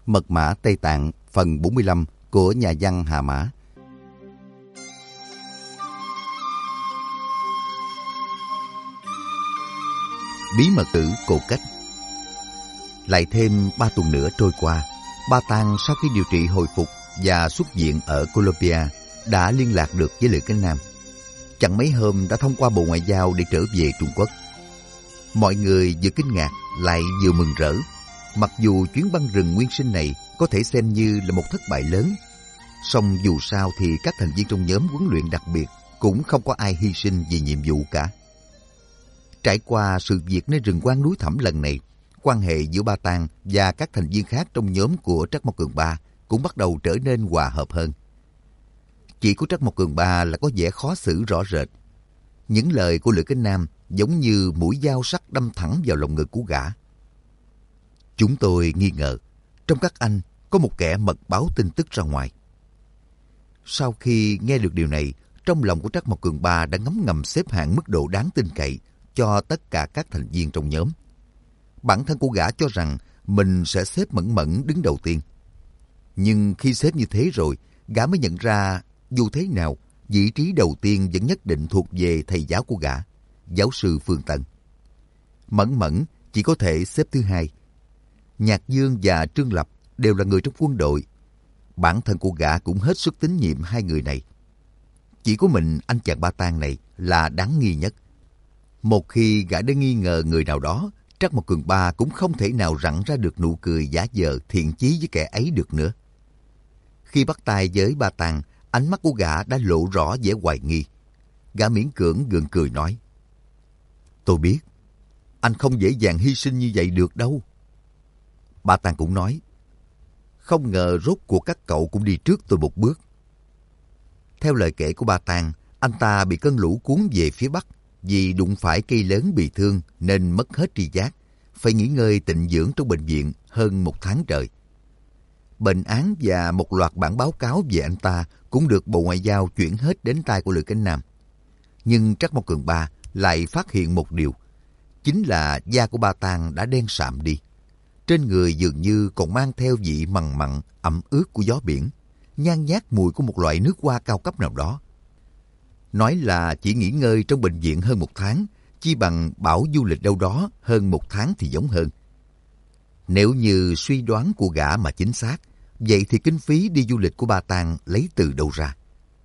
Mật mã Tây Tạng phần 45 của nhà văn Hà Mã. Bí mật tử Cổ Cách. Lại thêm 3 tuần nữa trôi qua, Ba Tang sau khi điều trị hồi phục và xuất viện ở Colombia đã liên lạc được với Lữ Cánh Nam. Chẳng mấy hôm đã thông qua Bộ Ngoại giao để trở về Trung Quốc. Mọi người vừa kinh ngạc lại vừa mừng rỡ. Mặc dù chuyến băng rừng nguyên sinh này có thể xem như là một thất bại lớn, song dù sao thì các thành viên trong nhóm huấn luyện đặc biệt cũng không có ai hy sinh vì nhiệm vụ cả. Trải qua sự việc nơi rừng Quan Núi Thẳm lần này, quan hệ giữa Ba Tang và các thành viên khác trong nhóm của Trắc Mộc Cường Ba cũng bắt đầu trở nên hòa hợp hơn. Chỉ có Trắc Mộc Cường Ba là có vẻ khó xử rõ rệt. Những lời của Lữ Cánh Nam giống như mũi dao sắc đâm thẳng vào lòng ngực của gã. Chúng tôi nghi ngờ, trong các anh có một kẻ mật báo tin tức ra ngoài. Sau khi nghe được điều này, trong lòng của Trắc Mộc Cường Ba đã ngấm ngầm xếp hạng mức độ đáng tin cậy cho tất cả các thành viên trong nhóm. Bản thân của gã cho rằng mình sẽ xếp Mẫn Mẫn đứng đầu tiên. Nhưng khi xếp như thế rồi, gã mới nhận ra dù thế nào, vị trí đầu tiên vẫn nhất định thuộc về thầy giáo của gã, giáo sư Phương Tân. Mẫn Mẫn chỉ có thể xếp thứ hai. Nhạc Dương và Trương Lập đều là người trong quân đội. Bản thân của gã cũng hết sức tín nhiệm hai người này. Chỉ có mình anh chàng Ba Tang này là đáng nghi nhất. Một khi gã đã nghi ngờ người nào đó, Trắc Mộc Cường Ba cũng không thể nào rặn ra được nụ cười giả vờ thiện chí với kẻ ấy được nữa. Khi bắt tay với Ba Tang, ánh mắt của gã đã lộ rõ vẻ hoài nghi. Gã miễn cưỡng gượng cười nói: "Tôi biết, anh không dễ dàng hy sinh như vậy được đâu." Ba Tang cũng nói: "Không ngờ rốt cuộc các cậu cũng đi trước tôi một bước." Theo lời kể của Ba Tang, anh ta bị cơn lũ cuốn về phía bắc, vì đụng phải cây lớn bị thương nên mất hết tri giác, phải nghỉ ngơi tịnh dưỡng trong bệnh viện hơn 1 tháng trời. Bệnh án và một loạt bản báo cáo về anh ta cũng được Bộ Ngoại giao chuyển hết đến tay của Lữ Cánh Nam. Nhưng Trắc Mộc Cường Ba lại phát hiện một điều, chính là da của Ba Tang đã đen sạm đi. Trên người dường như còn mang theo vị mằn mặn, ẩm ướt của gió biển, nhan nhát mùi của một loại nước hoa cao cấp nào đó. Nói là chỉ nghỉ ngơi trong bệnh viện hơn 1 tháng, chi bằng bảo du lịch đâu đó hơn 1 tháng thì giống hơn. Nếu như suy đoán của gã mà chính xác, vậy thì kinh phí đi du lịch của Ba Tang lấy từ đâu ra?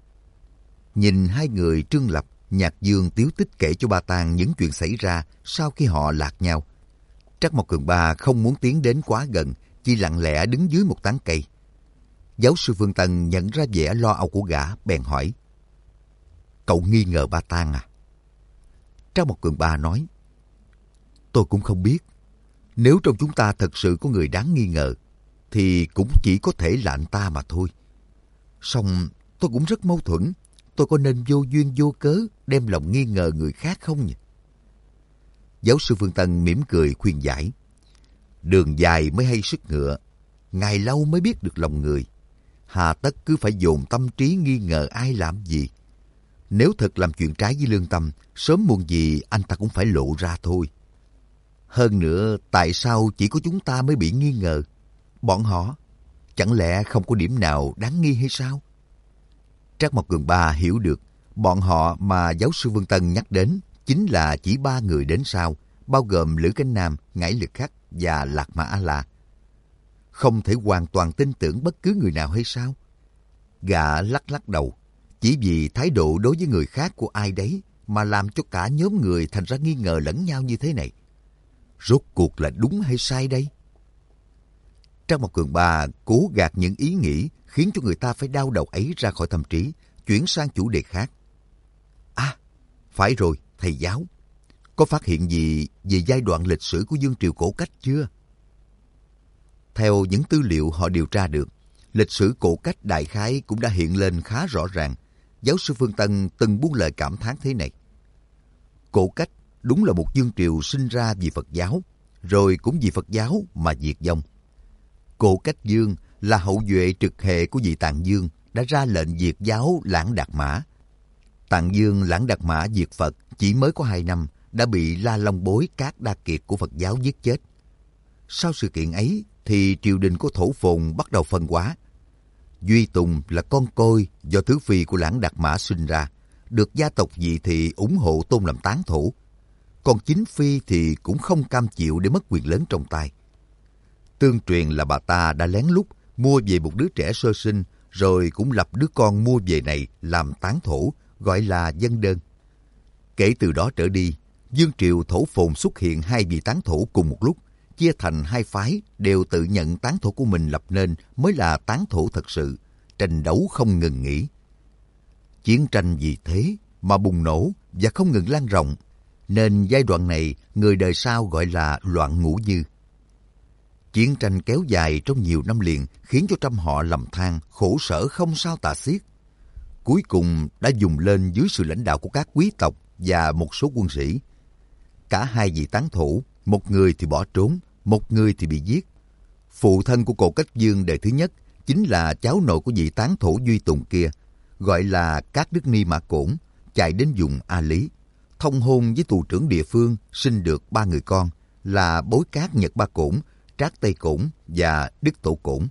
Nhìn hai người Trương Lập, Nhạc Dương tiếu tích kể cho Ba Tang những chuyện xảy ra sau khi họ lạc nhau. Trắc Mộc Cường Ba không muốn tiến đến quá gần, chỉ lặng lẽ đứng dưới một tán cây. Giáo sư Phương Tân nhận ra vẻ lo âu của gã, bèn hỏi: "Cậu nghi ngờ Ba Tang à?" Trắc Mộc Cường Ba nói: "Tôi cũng không biết. Nếu trong chúng ta thật sự có người đáng nghi ngờ, thì cũng chỉ có thể là anh ta mà thôi. Song tôi cũng rất mâu thuẫn. Tôi có nên vô duyên vô cớ đem lòng nghi ngờ người khác không nhỉ?" Giáo sư Phương Tân mỉm cười khuyên giải: "Đường dài mới hay sức ngựa, ngày lâu mới biết được lòng người. Hà tất cứ phải dồn tâm trí nghi ngờ ai làm gì. Nếu thật làm chuyện trái với lương tâm, sớm muộn gì anh ta cũng phải lộ ra thôi. Hơn nữa, tại sao chỉ có chúng ta mới bị nghi ngờ? Bọn họ, chẳng lẽ không có điểm nào đáng nghi hay sao?" Trắc Mộc Cường Ba hiểu được, bọn họ mà giáo sư Vương Tân nhắc đến chính là chỉ 3 người đến sau, bao gồm Lữ Cánh Nam, Ngải Lực Khắc và Lạc Mà A-la. Không thể hoàn toàn tin tưởng bất cứ người nào hay sao? Gã lắc lắc đầu, chỉ vì thái độ đối với người khác của ai đấy mà làm cho cả nhóm người thành ra nghi ngờ lẫn nhau như thế này. Rốt cuộc là đúng hay sai đây? Trắc Mộc Cường Ba cố gạt những ý nghĩ khiến cho người ta phải đau đầu ấy ra khỏi tâm trí, chuyển sang chủ đề khác. "À, phải rồi, thầy giáo. Có phát hiện gì về giai đoạn lịch sử của vương triều Cổ Cách chưa?" Theo những tư liệu họ điều tra được, lịch sử Cổ Cách đại khái cũng đã hiện lên khá rõ ràng. Giáo sư Phương Tân từng buông lời cảm thán thế này: "Cổ Cách đúng là một vương triều sinh ra vì Phật giáo, rồi cũng vì Phật giáo mà diệt vong. Cổ Cách Dương là hậu duệ trực hệ của vị Tạng Dương đã ra lệnh diệt giáo Lãng Đạt Mã. Tạng Dương Lãng Đạt Mã diệt Phật chỉ mới có 2 năm đã bị La Long Bối Cát Đa Kiệt của Phật giáo giết chết. Sau sự kiện ấy, thì triều đình của Thổ Phồn bắt đầu phân hóa. Duy Tùng là con côi do thứ phi của Lãng Đạt Mã sinh ra, được gia tộc Dị Thị ủng hộ tôn làm tán thổ. Còn chính phi thì cũng không cam chịu để mất quyền lớn trong tay. Tương truyền là bà ta đã lén lút mua về một đứa trẻ sơ sinh, rồi cũng lập đứa con mua về này làm tán thổ, gọi là dân đơn. Kể từ đó trở đi, vương triều Thổ Phồn xuất hiện hai vị tán thổ cùng một lúc, chia thành hai phái, đều tự nhận tán thổ của mình lập nên mới là tán thổ thật sự, tranh đấu không ngừng nghỉ. Chiến tranh vì thế mà bùng nổ và không ngừng lan rộng, nên giai đoạn này người đời sau gọi là loạn ngũ dư. Chiến tranh kéo dài trong nhiều năm liền khiến cho trăm họ lầm than, khổ sở không sao tả xiết. Cuối cùng đã dùng lên dưới sự lãnh đạo của các quý tộc và một số quân sĩ. Cả hai vị tán thổ, một người thì bỏ trốn, một người thì bị giết. Phụ thân của Cổ Cách Dương đời thứ nhất chính là cháu nội của vị tán thổ Duy Tùng kia, gọi là Cát Đức Ni Mã Cổn, chạy đến vùng A Lý, thông hôn với tù trưởng địa phương, sinh được 3 người con là Bối Cát Nhật Ba Cổn, Trác Tây Cổn và Đức Tổ Cổn.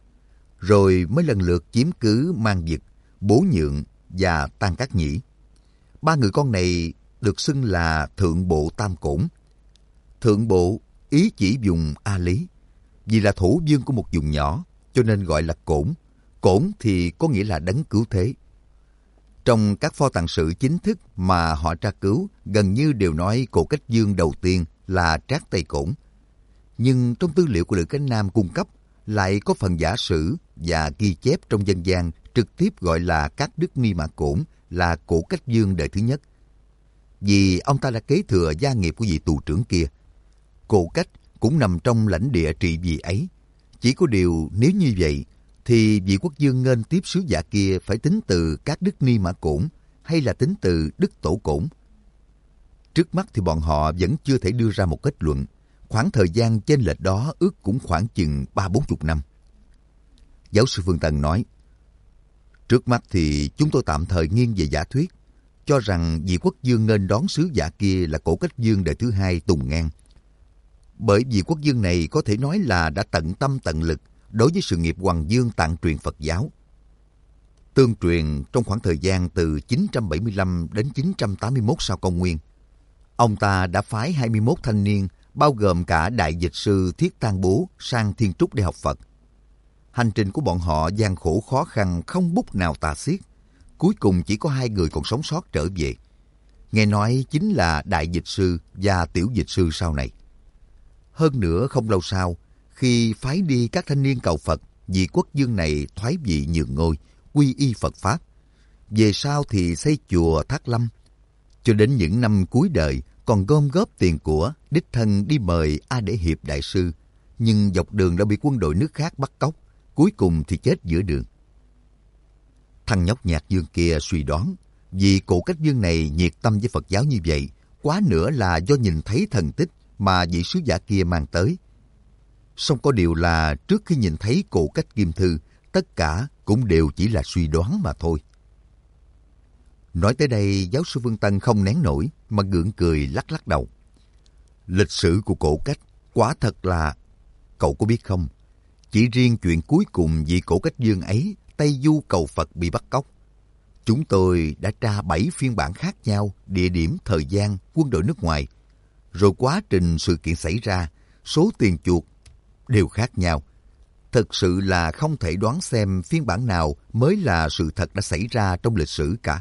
Rồi mới lần lượt chiếm cứ Mang Dực, Bố Nhượng và Tan Cát Nhĩ. 3 người con này được xưng là Thượng Bộ Tam Cổn. Thượng Bộ ý chỉ vùng A Lý, vì là thủ vương của một vùng nhỏ, cho nên gọi là Cổn. Cổn thì có nghĩa là đấng cứu thế. Trong các pho tàng sử chính thức mà họ tra cứu, gần như đều nói Cổ Cách Dương đầu tiên là Trác Tây Cổn. Nhưng trong tư liệu của Lữ Cánh Nam cung cấp lại có phần giả sử và ghi chép trong dân gian trực tiếp gọi là Cát Đức Ni Mã Cổn là Cổ Cách Dương đời thứ nhất. Vì ông ta đã kế thừa gia nghiệp của vị tù trưởng kia. Cổ Cách cũng nằm trong lãnh địa trị vì ấy. Chỉ có điều nếu như vậy, thì vị quốc dương nghênh tiếp sứ giả kia phải tính từ Cát Đức Ni Mã Cổn hay là tính từ Đức Tổ Cổn. Trước mắt thì bọn họ vẫn chưa thể đưa ra một kết luận. Khoảng thời gian chênh lệch đó ước cũng khoảng chừng 30-40 năm. Giáo sư Phương Tân nói, trước mắt thì chúng tôi tạm thời nghiêng về giả thuyết, cho rằng vị quốc dương nghênh đón sứ giả kia là Cổ Cách Dương đời thứ hai Tùng Ngang. Bởi vì quốc dương này có thể nói là đã tận tâm tận lực đối với sự nghiệp Hoàng Dương tạng truyền Phật giáo. Tương truyền trong khoảng thời gian từ 975 đến 981 sau công nguyên, ông ta đã phái 21 thanh niên, bao gồm cả đại dịch sư Thiết Tang Bố sang Thiên Trúc để học Phật. Hành trình của bọn họ gian khổ khó khăn không bút nào tả xiết. Cuối cùng chỉ có 2 người còn sống sót trở về. Nghe nói chính là đại dịch sư và tiểu dịch sư sau này. Hơn nữa không lâu sau, khi phái đi các thanh niên cầu Phật, vị quốc dương này thoái vị nhường ngôi, quy y Phật Pháp. Về sau thì xây chùa Thác Lâm. Cho đến những năm cuối đời, còn gom góp tiền của, đích thân đi mời A Để Hiệp đại sư. Nhưng dọc đường đã bị quân đội nước khác bắt cóc, cuối cùng thì chết giữa đường. Thằng nhóc Nhạc Dương kia suy đoán, vì Cổ Cách Dương này nhiệt tâm với Phật giáo như vậy, quá nữa là do nhìn thấy thần tích mà vị sứ giả kia mang tới. Song có điều là trước khi nhìn thấy Cổ Cách Kim Thư, tất cả cũng đều chỉ là suy đoán mà thôi. Nói tới đây, giáo sư Vương Tân không nén nổi mà gượng cười lắc lắc đầu. Lịch sử của Cổ Cách quả thật là... Cậu có biết không, chỉ riêng chuyện cuối cùng vị Cổ Cách Dương ấy, Tây Du cầu Phật bị bắt cóc, chúng tôi đã tra 7 phiên bản khác nhau, địa điểm, thời gian, quân đội nước ngoài. Rồi quá trình sự kiện xảy ra, số tiền chuộc đều khác nhau. Thực sự là không thể đoán xem phiên bản nào mới là sự thật đã xảy ra trong lịch sử cả.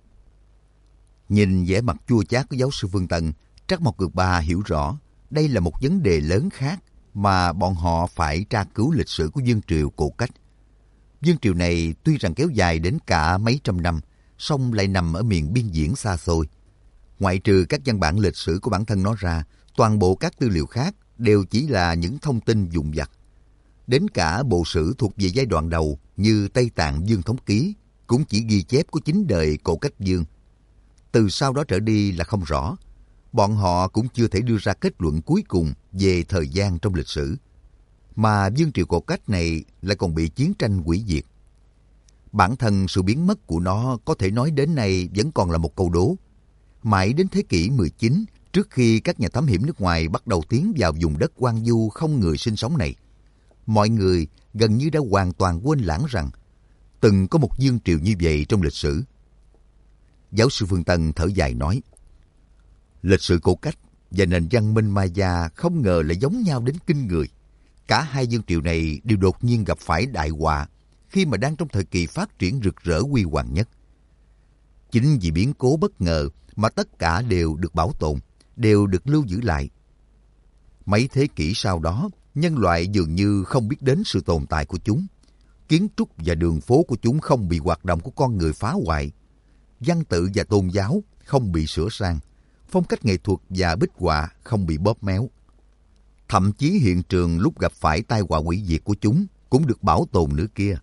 Nhìn vẻ mặt chua chát của giáo sư Vương Tân, Trắc Mộc Cường Ba hiểu rõ đây là một vấn đề lớn khác mà bọn họ phải tra cứu lịch sử của vương triều Cổ Cách. Vương triều này tuy rằng kéo dài đến cả mấy trăm năm, song lại nằm ở miền biên diễn xa xôi. Ngoại trừ các văn bản lịch sử của bản thân nó ra, toàn bộ các tư liệu khác đều chỉ là những thông tin vụn vặt. Đến cả bộ sử thuộc về giai đoạn đầu như Tây Tạng Dương Thống Ký cũng chỉ ghi chép của chính đời Cổ Cách Dương. Từ sau đó trở đi là không rõ. Bọn họ cũng chưa thể đưa ra kết luận cuối cùng về thời gian trong lịch sử. Mà vương triều Cổ Cách này lại còn bị chiến tranh hủy diệt. Bản thân sự biến mất của nó có thể nói đến nay vẫn còn là một câu đố. Mãi đến thế kỷ 19, trước khi các nhà thám hiểm nước ngoài bắt đầu tiến vào vùng đất hoang vu không người sinh sống này, mọi người gần như đã hoàn toàn quên lãng rằng từng có một vương triều như vậy trong lịch sử. Giáo sư Phương Tân thở dài nói, lịch sử cổ cách và nền văn minh Maya không ngờ lại giống nhau đến kinh người. Cả hai vương triều này đều đột nhiên gặp phải đại họa khi mà đang trong thời kỳ phát triển rực rỡ huy hoàng nhất. Chính vì biến cố bất ngờ mà tất cả đều được bảo tồn, đều được lưu giữ lại. Mấy thế kỷ sau đó, nhân loại dường như không biết đến sự tồn tại của chúng. Kiến trúc và đường phố của chúng không bị hoạt động của con người phá hoại. Văn tự và tôn giáo không bị sửa sang. Phong cách nghệ thuật và bích họa không bị bóp méo. Thậm chí hiện trường lúc gặp phải tai họa hủy diệt của chúng cũng được bảo tồn nữa kia.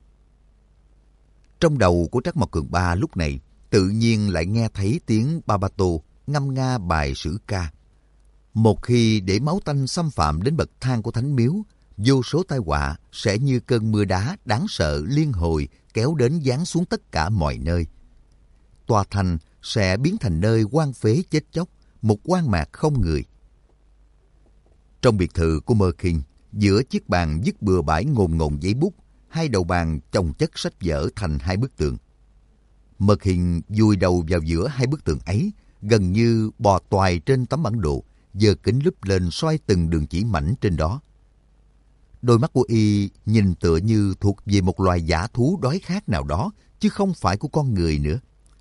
Trong đầu của Trắc Mộc Cường Ba lúc này tự nhiên lại nghe thấy tiếng Babato ngâm nga bài sử ca. Một khi để máu tanh xâm phạm đến bậc thang của thánh miếu, vô số tai họa sẽ như cơn mưa đá đáng sợ liên hồi kéo đến giáng xuống tất cả mọi nơi. Tòa thành sẽ biến thành nơi hoang phế chết chóc, một hoang mạc không người. Trong biệt thự của Mơ Kinh, giữa chiếc bàn vứt bừa bãi ngồn ngồn giấy bút, hai đầu bàn chồng chất sách vở thành hai bức tường. Mơ Kinh vùi đầu vào giữa hai bức tường ấy, gần như bò toài trên tấm bản đồ, giơ kính lúp lên soi từng đường chỉ mảnh trên đó. Đôi mắt của y nhìn tựa như thuộc về một loài dã thú đói khát nào đó, chứ không phải của con người nữa.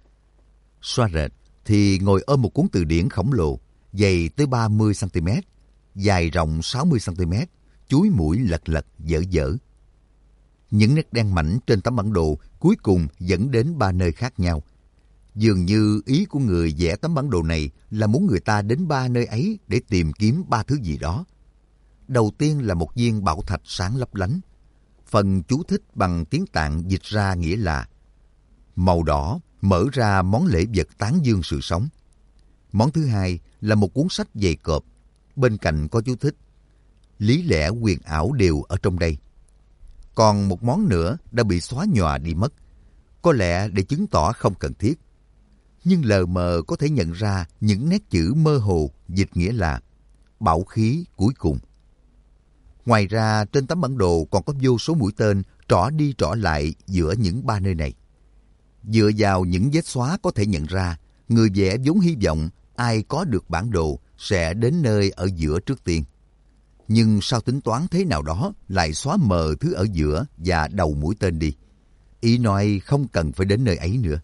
Xoa rệt thì ngồi ôm một cuốn từ điển khổng lồ, dày tới 30cm, dài rộng 60cm, chúi mũi lật lật dở dở. Những nét đen mảnh trên tấm bản đồ cuối cùng dẫn đến 3 nơi khác nhau. Dường như ý của người vẽ tấm bản đồ này là muốn người ta đến 3 nơi ấy để tìm kiếm 3 thứ gì đó. Đầu tiên là một viên bảo thạch sáng lấp lánh. Phần chú thích bằng tiếng Tạng dịch ra nghĩa là màu đỏ mở ra món lễ vật tán dương sự sống. Món thứ hai là một cuốn sách dày cộp. Bên cạnh có chú thích lý lẽ huyền ảo đều ở trong đây. Còn một món nữa đã bị xóa nhòa đi mất. Có lẽ để chứng tỏ không cần thiết. Nhưng lờ mờ có thể nhận ra những nét chữ mơ hồ dịch nghĩa là bảo khí cuối cùng. Ngoài ra trên tấm bản đồ còn có vô số mũi tên trỏ đi trỏ lại giữa những 3 nơi này. Dựa vào những vết xóa có thể nhận ra, người vẽ vốn hy vọng ai có được bản đồ sẽ đến nơi ở giữa trước tiên. Nhưng sau tính toán thế nào đó lại xóa mờ thứ ở giữa và đầu mũi tên đi. Ý nói không cần phải đến nơi ấy nữa.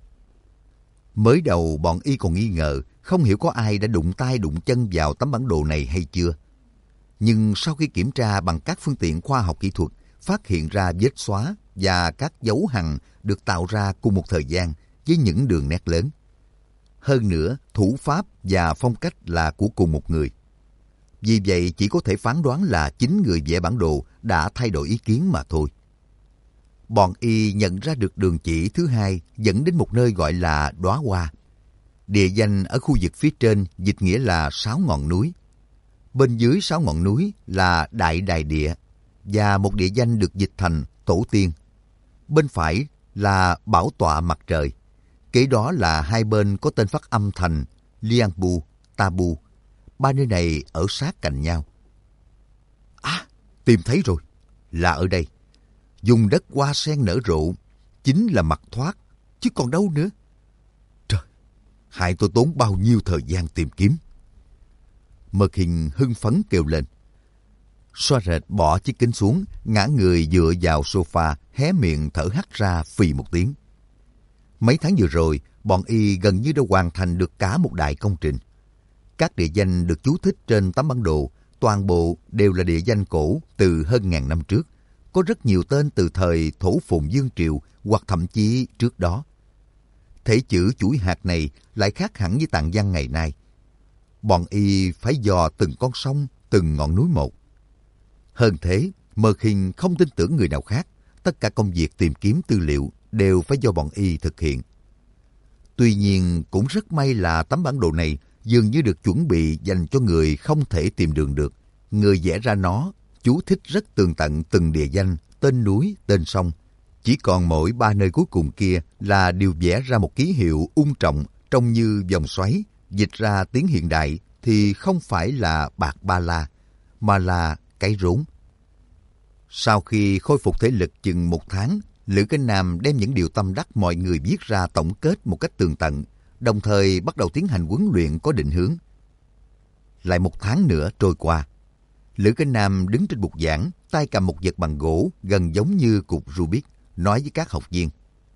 Mới đầu bọn y còn nghi ngờ, không hiểu có ai đã đụng tay đụng chân vào tấm bản đồ này hay chưa. Nhưng sau khi kiểm tra bằng các phương tiện khoa học kỹ thuật, phát hiện ra vết xóa và các dấu hằn được tạo ra cùng một thời gian với những đường nét lớn. Hơn nữa, thủ pháp và phong cách là của cùng một người. Vì vậy chỉ có thể phán đoán là chính người vẽ bản đồ đã thay đổi ý kiến mà thôi. Bọn y nhận ra được đường chỉ thứ hai dẫn đến một nơi gọi là Đóa Hoa. Địa danh ở khu vực phía trên dịch nghĩa là 6 ngọn núi. Bên dưới 6 ngọn núi là Đại Đài Địa và một địa danh được dịch thành Tổ Tiên. Bên phải là Bảo Tọa Mặt Trời. Kế đó là hai bên có tên phát âm thành Liangbu, Tabu. 3 nơi này ở sát cạnh nhau. À, tìm thấy rồi. Là ở đây. Dùng đất hoa sen nở rộ, chính là Mặt Thoát, chứ còn đâu nữa. Trời, hại tôi tốn bao nhiêu thời gian tìm kiếm. Mật Hình hưng phấn kêu lên. Xoa rệt bỏ chiếc kính xuống, ngã người dựa vào sofa, hé miệng thở hắt ra phì một tiếng. Mấy tháng vừa rồi, bọn y gần như đã hoàn thành được cả một đại công trình. Các địa danh được chú thích trên tấm bản đồ, toàn bộ đều là địa danh cổ từ hơn ngàn năm trước. Có rất nhiều tên từ thời Thổ Phồn Vương Triều hoặc thậm chí trước đó. Thể chữ chuỗi hạt này lại khác hẳn với tạng văn ngày nay. Bọn y phải dò từng con sông, từng ngọn núi một. Hơn thế, Mơ Khinh không tin tưởng người nào khác. Tất cả công việc tìm kiếm tư liệu đều phải do bọn y thực hiện. Tuy nhiên, cũng rất may là tấm bản đồ này dường như được chuẩn bị dành cho người không thể tìm đường được. Người vẽ ra nó chú thích rất tường tận từng địa danh, tên núi, tên sông. Chỉ còn mỗi 3 nơi cuối cùng kia là đều vẽ ra một ký hiệu ung trọng trông như vòng xoáy. Dịch ra tiếng hiện đại thì không phải là bạc ba la, mà là cái rốn. Sau khi khôi phục thể lực chừng 1 tháng, Lữ Kinh Nam đem những điều tâm đắc mọi người viết ra tổng kết một cách tường tận, đồng thời bắt đầu tiến hành huấn luyện có định hướng. Lại 1 tháng nữa trôi qua. Lữ Kinh Nam đứng trên bục giảng, tay cầm một vật bằng gỗ gần giống như cục Rubik, nói với các học viên.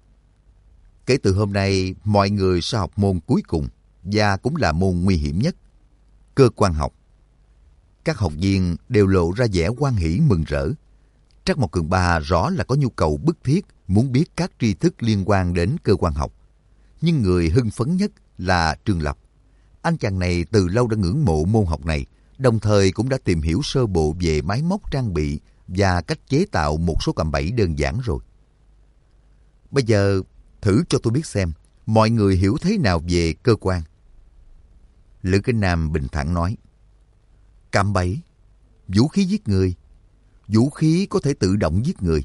Kể từ hôm nay, mọi người sẽ học môn cuối cùng, và cũng là môn nguy hiểm nhất, cơ quan học. Các học viên đều lộ ra vẻ hoan hỉ mừng rỡ. Trắc Mộc Cường Ba rõ là có nhu cầu bức thiết muốn biết các tri thức liên quan đến cơ quan học. Nhưng người hưng phấn nhất là Trương Lập. Anh chàng này từ lâu đã ngưỡng mộ môn học này, đồng thời cũng đã tìm hiểu sơ bộ về máy móc trang bị và cách chế tạo một số cạm bẫy đơn giản rồi. Bây giờ thử cho tôi biết xem mọi người hiểu thế nào về cơ quan. Lữ Kinh Nam bình thản nói. Cạm bẫy, vũ khí giết người, vũ khí có thể tự động giết người.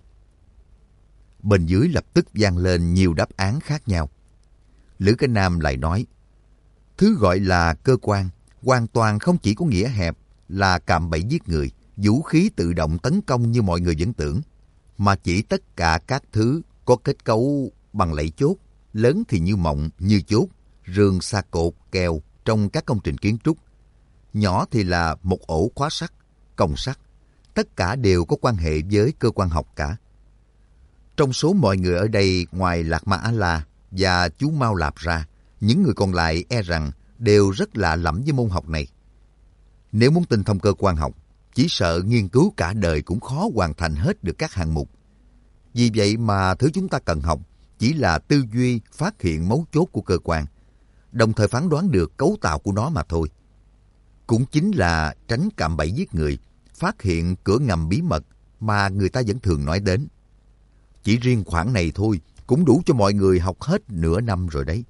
Bên dưới lập tức vang lên nhiều đáp án khác nhau. Lữ Kinh Nam lại nói, thứ gọi là cơ quan hoàn toàn không chỉ có nghĩa hẹp là cạm bẫy giết người, vũ khí tự động tấn công như mọi người vẫn tưởng, mà chỉ tất cả các thứ có kết cấu bằng lẫy chốt, lớn thì như mộng, như chốt, rương sa cột, kèo trong các công trình kiến trúc. Nhỏ thì là một ổ khóa sắt, còng sắt. Tất cả đều có quan hệ với cơ quan học cả. Trong số mọi người ở đây, ngoài Lạc Ma A-la và chú Mao Lạp ra, những người còn lại e rằng đều rất lạ lẫm với môn học này. Nếu muốn tinh thông cơ quan học, chỉ sợ nghiên cứu cả đời cũng khó hoàn thành hết được các hạng mục. Vì vậy mà thứ chúng ta cần học chỉ là tư duy phát hiện mấu chốt của cơ quan, đồng thời phán đoán được cấu tạo của nó mà thôi. Cũng chính là tránh cạm bẫy giết người, phát hiện cửa ngầm bí mật mà người ta vẫn thường nói đến. Chỉ riêng khoản này thôi cũng đủ cho mọi người học hết nửa năm rồi đấy.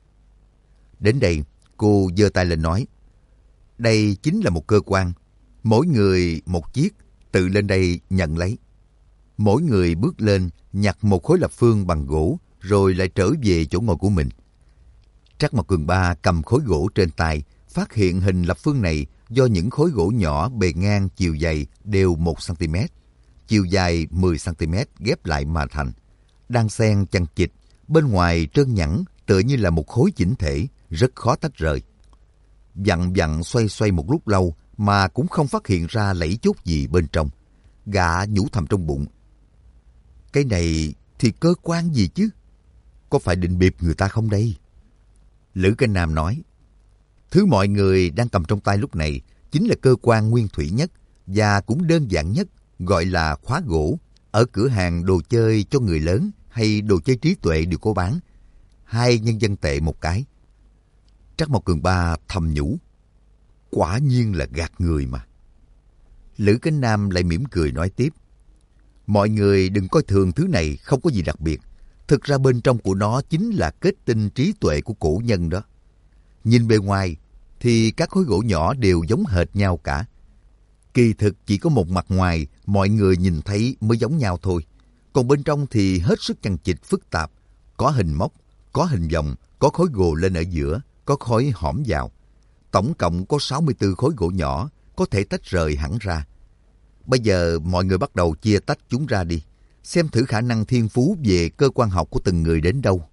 Đến đây, cô giơ tay lên nói, đây chính là một cơ quan, mỗi người một chiếc, tự lên đây nhận lấy. Mỗi người bước lên, nhặt một khối lập phương bằng gỗ, rồi lại trở về chỗ ngồi của mình. Trắc Mộc Cường Ba cầm khối gỗ trên tay, phát hiện hình lập phương này do những khối gỗ nhỏ bề ngang chiều dày đều 1 cm, chiều dài 10 cm ghép lại mà thành. Đan xen chằng chịt, bên ngoài trơn nhẵn tựa như là một khối chỉnh thể, rất khó tách rời. Vặn vặn xoay xoay một lúc lâu mà cũng không phát hiện ra lẫy chốt gì bên trong. Gã nhủ thầm trong bụng, cái này thì cơ quan gì chứ? Có phải định bịp người ta không đây? Lữ Kinh Nam nói, thứ mọi người đang cầm trong tay lúc này chính là cơ quan nguyên thủy nhất và cũng đơn giản nhất, gọi là khóa gỗ. Ở cửa hàng đồ chơi cho người lớn hay đồ chơi trí tuệ đều có bán, 2 nhân dân tệ một cái. Trắc Mộc Cường Ba thầm nhủ, quả nhiên là gạt người mà. Lữ Kinh Nam lại mỉm cười nói tiếp, mọi người đừng coi thường thứ này, không có gì đặc biệt. Thực ra bên trong của nó chính là kết tinh trí tuệ của cổ nhân đó. Nhìn bề ngoài thì các khối gỗ nhỏ đều giống hệt nhau cả. Kỳ thực chỉ có một mặt ngoài mọi người nhìn thấy mới giống nhau thôi. Còn bên trong thì hết sức chằng chịt phức tạp. Có hình móc, có hình vòng, có khối gồ lên ở giữa, có khối hõm vào. Tổng cộng có 64 khối gỗ nhỏ, có thể tách rời hẳn ra. Bây giờ mọi người bắt đầu chia tách chúng ra đi, xem thử khả năng thiên phú về cơ quan học của từng người đến đâu.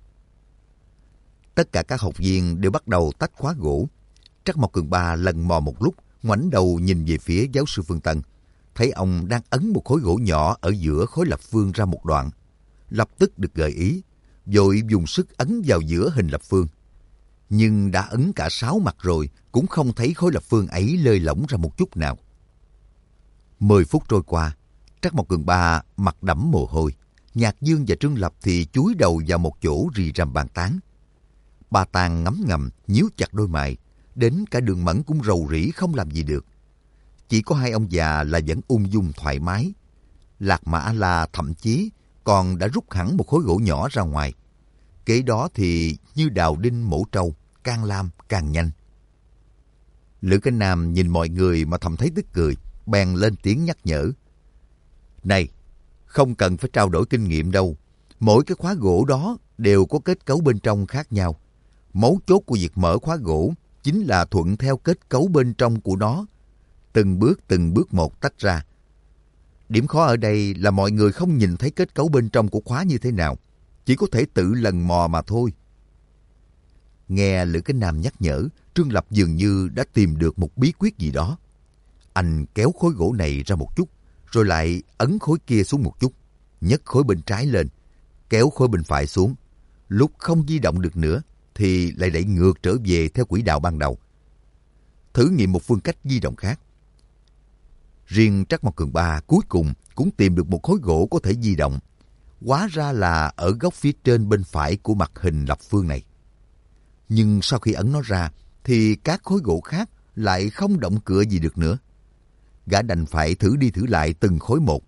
Tất cả các học viên đều bắt đầu tách khóa gỗ. Trắc Mộc Cường Ba lần mò một lúc, ngoảnh đầu nhìn về phía giáo sư Phương Tân, thấy ông đang ấn một khối gỗ nhỏ ở giữa khối lập phương ra một đoạn. Lập tức được gợi ý, vội dùng sức ấn vào giữa hình lập phương. Nhưng đã ấn cả 6 mặt rồi, cũng không thấy khối lập phương ấy lơi lỏng ra một chút nào. 10 phút trôi qua, Trắc Mộc Cường Ba mặt đẫm mồ hôi. Nhạc Dương và Trương Lập thì chúi đầu vào một chỗ rì rầm bàn tán. Ba Tàng ngấm ngầm, nhíu chặt đôi mày, đến cả Đường Mẫn cũng rầu rĩ không làm gì được. Chỉ có 2 ông già là vẫn ung dung thoải mái. Lạc Ma A-la thậm chí còn đã rút hẳn một khối gỗ nhỏ ra ngoài. Kế đó thì như đào đinh mổ trâu, càng làm càng nhanh. Lữ Kinh Nam nhìn mọi người mà thầm thấy tức cười, bèn lên tiếng nhắc nhở. Này, không cần phải trao đổi kinh nghiệm đâu. Mỗi cái khóa gỗ đó đều có kết cấu bên trong khác nhau. Mấu chốt của việc mở khóa gỗ chính là thuận theo kết cấu bên trong của nó, từng bước một tách ra. Điểm khó ở đây là mọi người không nhìn thấy kết cấu bên trong của khóa như thế nào, chỉ có thể tự lần mò mà thôi. Nghe Lữ Cái Nam nhắc nhở, Trương Lập dường như đã tìm được một bí quyết gì đó. Anh kéo khối gỗ này ra một chút, rồi lại ấn khối kia xuống một chút, nhấc khối bên trái lên, kéo khối bên phải xuống. Lúc không di động được nữa, thì lại đẩy ngược trở về theo quỹ đạo ban đầu. Thử nghiệm một phương cách di động khác. Riêng Trắc Mộc Cường Ba cuối cùng cũng tìm được một khối gỗ có thể di động. Hóa ra là ở góc phía trên bên phải của mặt hình lập phương này. Nhưng sau khi ấn nó ra, thì các khối gỗ khác lại không động cựa gì được nữa. Gã đành phải thử đi thử lại từng khối một.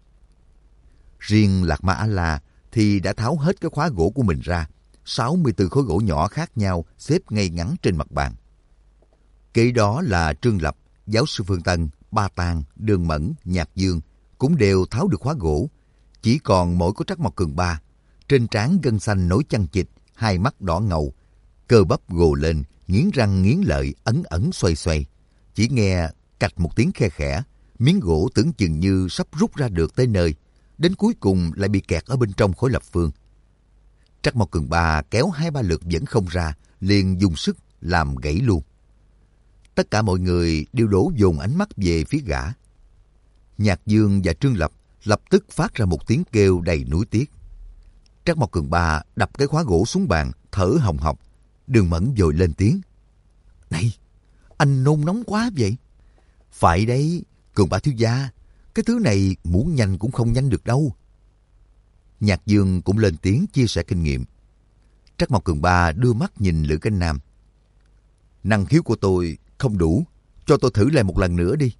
Riêng Lạc Ma A-la thì đã tháo hết cái khóa gỗ của mình ra, 64 khối gỗ nhỏ khác nhau xếp ngay ngắn trên mặt bàn. Kế đó là Trương Lập, giáo sư Phương Tân, Ba Tàng, Đường Mẫn, Nhạc Dương cũng đều tháo được khóa gỗ. Chỉ còn mỗi có Trắc Mộc Cường Ba, trên trán gân xanh nổi chằng chịt, hai mắt đỏ ngầu, cơ bắp gồ lên, nghiến răng nghiến lợi, ấn ấn xoay xoay. Chỉ nghe cạch một tiếng khe khẽ, miếng gỗ tưởng chừng như sắp rút ra được tới nơi, đến cuối cùng lại bị kẹt ở bên trong khối lập phương. Trắc Mộc Cường Ba kéo 2-3 lượt vẫn không ra, liền dùng sức làm gãy luôn. Tất cả mọi người đều đổ dồn ánh mắt về phía gã. Nhạc Dương và Trương Lập lập tức phát ra một tiếng kêu đầy nuối tiếc. Trắc Mộc Cường Ba đập cái khóa gỗ xuống bàn, thở hồng hộc. Đường Mẫn vội lên tiếng. Này, anh nôn nóng quá vậy. Phải đấy, Cường Ba thiếu gia, cái thứ này muốn nhanh cũng không nhanh được đâu. Nhạc Dương cũng lên tiếng chia sẻ kinh nghiệm. Trắc Mộc Cường Ba đưa mắt nhìn Lữ Cái Nam. Năng khiếu của tôi không đủ, cho tôi thử lại một lần nữa đi.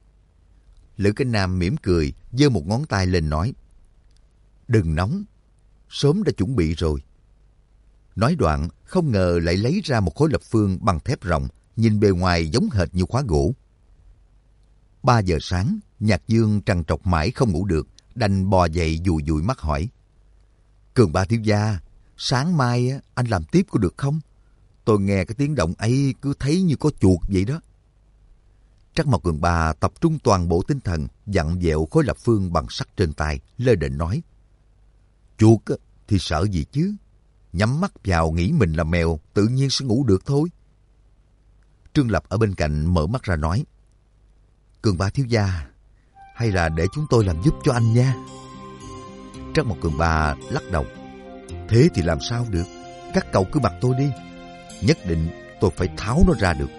Lữ Cái Nam mỉm cười, giơ một ngón tay lên nói. Đừng nóng, sớm đã chuẩn bị rồi. Nói đoạn, không ngờ lại lấy ra một khối lập phương bằng thép rộng, nhìn bề ngoài giống hệt như khóa gỗ. 3 giờ sáng, Nhạc Dương trằn trọc mãi không ngủ được, đành bò dậy dụi dụi mắt hỏi. Cường Ba thiếu gia, sáng mai anh làm tiếp có được không? Tôi nghe cái tiếng động ấy cứ thấy như có chuột vậy đó. Trắc Mộc Cường Ba tập trung toàn bộ tinh thần, vặn vẹo khối lập phương bằng sắt trên tay, lơ đễnh nói. Chuột thì sợ gì chứ? Nhắm mắt vào nghĩ mình là mèo, tự nhiên sẽ ngủ được thôi. Trương Lập ở bên cạnh mở mắt ra nói. Cường Ba thiếu gia, hay là để chúng tôi làm giúp cho anh nha. Trắc Mộc Cường Ba lắc đầu. Thế thì làm sao được? Các cậu cứ mặc tôi đi. Nhất định tôi phải tháo nó ra được.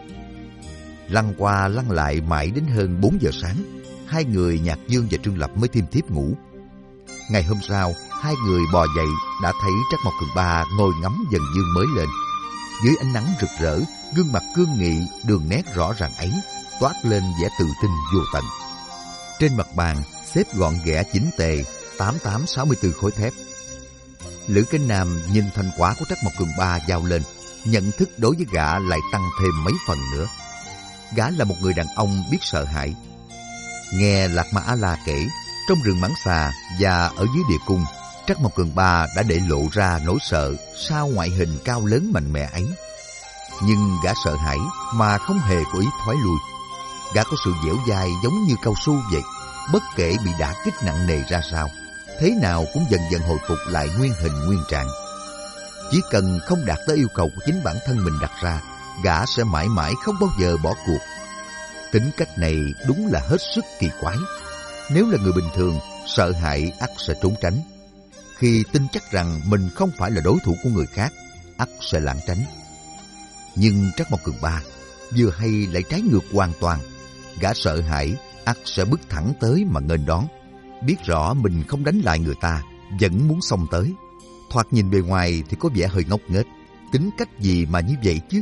Lăn qua lăn lại mãi đến hơn 4 giờ sáng, hai người Nhạc Dương và Trương Lập mới thêm thiếp ngủ. Ngày hôm sau, hai người bò dậy đã thấy Trắc Mộc Cường Ba ngồi ngắm dần dương mới lên. Dưới ánh nắng rực rỡ, gương mặt cương nghị, đường nét rõ ràng ấy toát lên vẻ tự tin vô tận. Trên mặt bàn xếp gọn ghẽ chỉnh tề 8864 khối thép. Lữ Cái Nam nhìn thành quả của Trắc Mộc Cường Ba giao lên, nhận thức đối với gã lại tăng thêm mấy phần nữa. Gã là một người đàn ông biết sợ hãi. Nghe Lạc Ma A-la kể, trong rừng Mãng Xà và ở dưới địa cung, Trắc Mộc Cường Ba đã để lộ ra nỗi sợ sau ngoại hình cao lớn mạnh mẽ ấy. Nhưng gã sợ hãi mà không hề có ý thoái lui. Gã có sự dẻo dai giống như cao su vậy, bất kể bị đả kích nặng nề ra sao, thế nào cũng dần dần hồi phục lại nguyên hình nguyên trạng. Chỉ cần không đạt tới yêu cầu của chính bản thân mình đặt ra, gã sẽ mãi mãi không bao giờ bỏ cuộc. Tính cách này đúng là hết sức kỳ quái. Nếu là người bình thường, sợ hãi ắt sẽ trốn tránh. Khi tin chắc rằng mình không phải là đối thủ của người khác, ắt sẽ lảng tránh. Nhưng Trắc Mộc Cường Ba vừa hay lại trái ngược hoàn toàn. Gã sợ hãi ắt sẽ bước thẳng tới mà nghênh đón. Biết rõ mình không đánh lại người ta, vẫn muốn xông tới. Thoạt nhìn bề ngoài thì có vẻ hơi ngốc nghếch, tính cách gì mà như vậy chứ?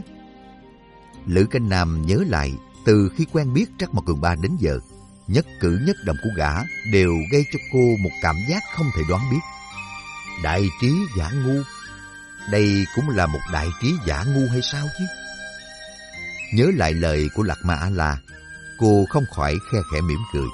Lữ Cái Nam nhớ lại, từ khi quen biết Trắc Mộc Cường Ba đến giờ, nhất cử nhất động của gã đều gây cho cô một cảm giác không thể đoán biết. Đại trí giả ngu, đây cũng là một đại trí giả ngu hay sao chứ? Nhớ lại lời của Lạc Ma A-la, cô không khỏi khe khẽ mỉm cười.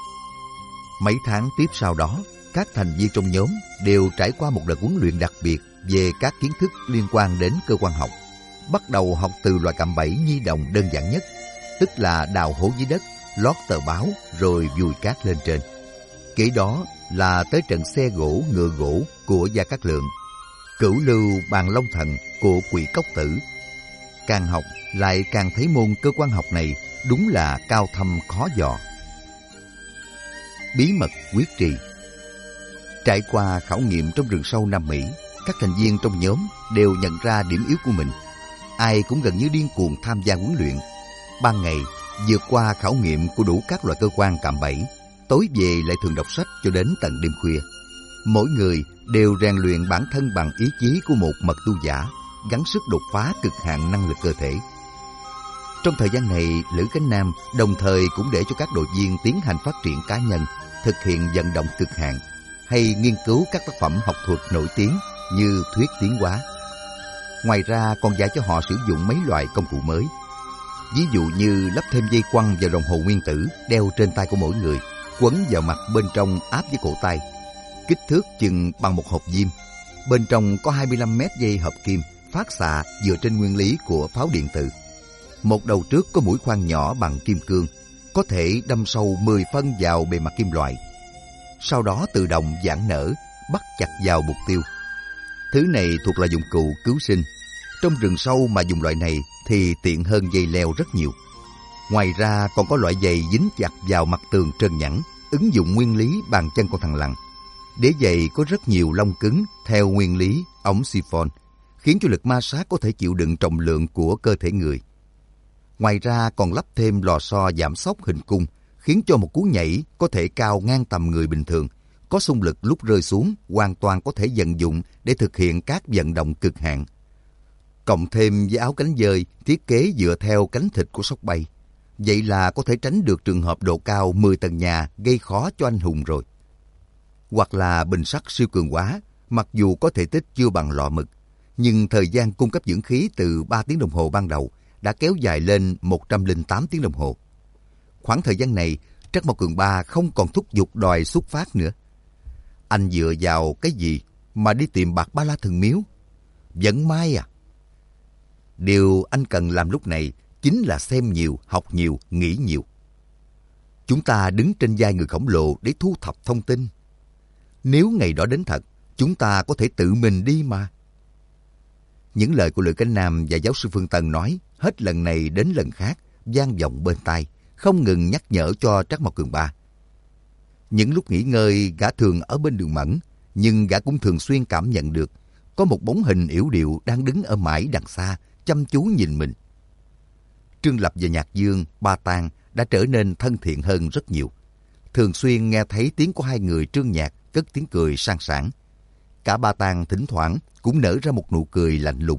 Mấy tháng tiếp sau đó, các thành viên trong nhóm đều trải qua một đợt huấn luyện đặc biệt về các kiến thức liên quan đến cơ quan học. Bắt đầu học từ loại cạm bẫy nhi đồng đơn giản nhất, tức là đào hố dưới đất, lót tờ báo rồi vùi cát lên trên. Kế đó là tới trận xe gỗ ngựa gỗ của Gia Cát Lượng, cửu lưu bàn long thần của Quỷ Cốc Tử. Càng học lại càng thấy môn cơ quan học này đúng là cao thâm khó dò. Bí mật quyết trì. Trải qua khảo nghiệm trong rừng sâu Nam Mỹ, các thành viên trong nhóm đều nhận ra điểm yếu của mình. Ai cũng gần như điên cuồng tham gia huấn luyện. Ban ngày vượt qua khảo nghiệm của đủ các loại cơ quan cạm bẫy, tối về lại thường đọc sách cho đến tận đêm khuya. Mỗi người đều rèn luyện bản thân bằng ý chí của một mật tu giả, gắng sức đột phá cực hạn năng lực cơ thể. Trong thời gian này, Lữ Cánh Nam đồng thời cũng để cho các đội viên tiến hành phát triển cá nhân, thực hiện vận động cực hạn, hay nghiên cứu các tác phẩm học thuật nổi tiếng như thuyết tiến hóa. Ngoài ra còn dạy cho họ sử dụng mấy loại công cụ mới. Ví dụ như lắp thêm dây quăng vào đồng hồ nguyên tử đeo trên tay của mỗi người, quấn vào mặt bên trong áp với cổ tay. Kích thước chừng bằng một hộp diêm. Bên trong có 25 mét dây hợp kim phát xạ dựa trên nguyên lý của pháo điện tử. Một đầu trước có mũi khoan nhỏ bằng kim cương, có thể đâm sâu 10 phân vào bề mặt kim loại. Sau đó tự động giãn nở, bắt chặt vào mục tiêu. Thứ này thuộc là dụng cụ cứu sinh. Trong rừng sâu mà dùng loại này thì tiện hơn dây leo rất nhiều. Ngoài ra còn có loại giày dính chặt vào mặt tường trơn nhẵn, ứng dụng nguyên lý bàn chân con thằn lằn. Đế giày có rất nhiều lông cứng theo nguyên lý ống siphon, khiến cho lực ma sát có thể chịu đựng trọng lượng của cơ thể người. Ngoài ra còn lắp thêm lò xo giảm xóc hình cung, khiến cho một cú nhảy có thể cao ngang tầm người bình thường, có xung lực lúc rơi xuống hoàn toàn có thể vận dụng để thực hiện các vận động cực hạn. Cộng thêm với áo cánh dơi thiết kế dựa theo cánh thịt của sóc bay. Vậy là có thể tránh được trường hợp độ cao 10 tầng nhà gây khó cho anh hùng rồi. Hoặc là bình sắt siêu cường quá, mặc dù có thể tích chưa bằng lọ mực, nhưng thời gian cung cấp dưỡng khí từ 3 tiếng đồng hồ ban đầu đã kéo dài lên 108 tiếng đồng hồ. Khoảng thời gian này, Trắc Mộc Cường Ba không còn thúc giục đòi xuất phát nữa. Anh dựa vào cái gì mà đi tìm Bạc Ba La Thần Miếu? Vận may à? Điều anh cần làm lúc này chính là xem nhiều, học nhiều, nghĩ nhiều. Chúng ta đứng trên vai người khổng lồ để thu thập thông tin. Nếu ngày đó đến thật, chúng ta có thể tự mình đi mà. Những lời của Lữ Cánh Nam và giáo sư Phương Tân nói hết lần này đến lần khác vang vọng bên tai, không ngừng nhắc nhở cho Trắc Mộc Cường Ba. Những lúc nghỉ ngơi, gã thường ở bên đường Mẫn, nhưng gã cũng thường xuyên cảm nhận được có một bóng hình yểu điệu đang đứng ở mãi đằng xa, chăm chú nhìn mình. Trương Lập và Nhạc Dương, Ba Tang đã trở nên thân thiện hơn rất nhiều. Thường xuyên nghe thấy tiếng của hai người Trương Nhạc cất tiếng cười sang sảng. Cả Ba Tang thỉnh thoảng cũng nở ra một nụ cười lạnh lùng.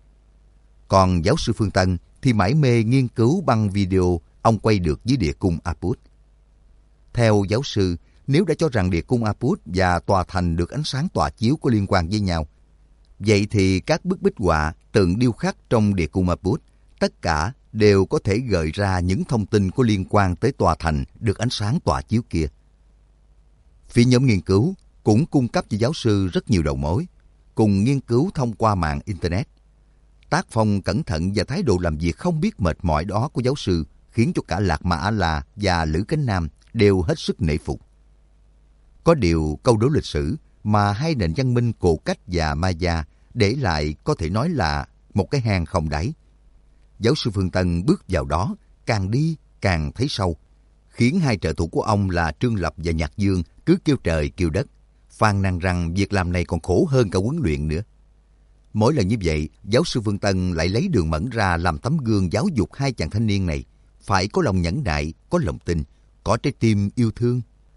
Còn giáo sư Phương Tân thì mải mê nghiên cứu băng video ông quay được với địa cung Aput. Theo giáo sư, nếu đã cho rằng địa cung Aput và tòa thành được ánh sáng tỏa chiếu có liên quan với nhau, vậy thì các bức bích họa tượng điêu khắc trong địa cung Aput tất cả đều có thể gợi ra những thông tin có liên quan tới tòa thành được ánh sáng tỏa chiếu kia. Phía nhóm nghiên cứu cũng cung cấp cho giáo sư rất nhiều đầu mối, cùng nghiên cứu thông qua mạng Internet. Tác phong cẩn thận và thái độ làm việc không biết mệt mỏi đó của giáo sư khiến cho cả Lạc Ma A-la và Lữ Cánh Nam đều hết sức nể phục. Có điều câu đố lịch sử mà hai nền văn minh Cổ Cách và Maya để lại có thể nói là một cái hang không đáy. Giáo sư Phương Tân bước vào đó, càng đi càng thấy sâu, khiến hai trợ thủ của ông là Trương Lập và Nhạc Dương cứ kêu trời kêu đất, phàn nàn rằng việc làm này còn khổ hơn cả huấn luyện nữa. Mỗi lần như vậy, giáo sư Phương Tân lại lấy Đường Mẫn ra làm tấm gương giáo dục hai chàng thanh niên này, phải có lòng nhẫn nại, có lòng tin, có trái tim yêu thương.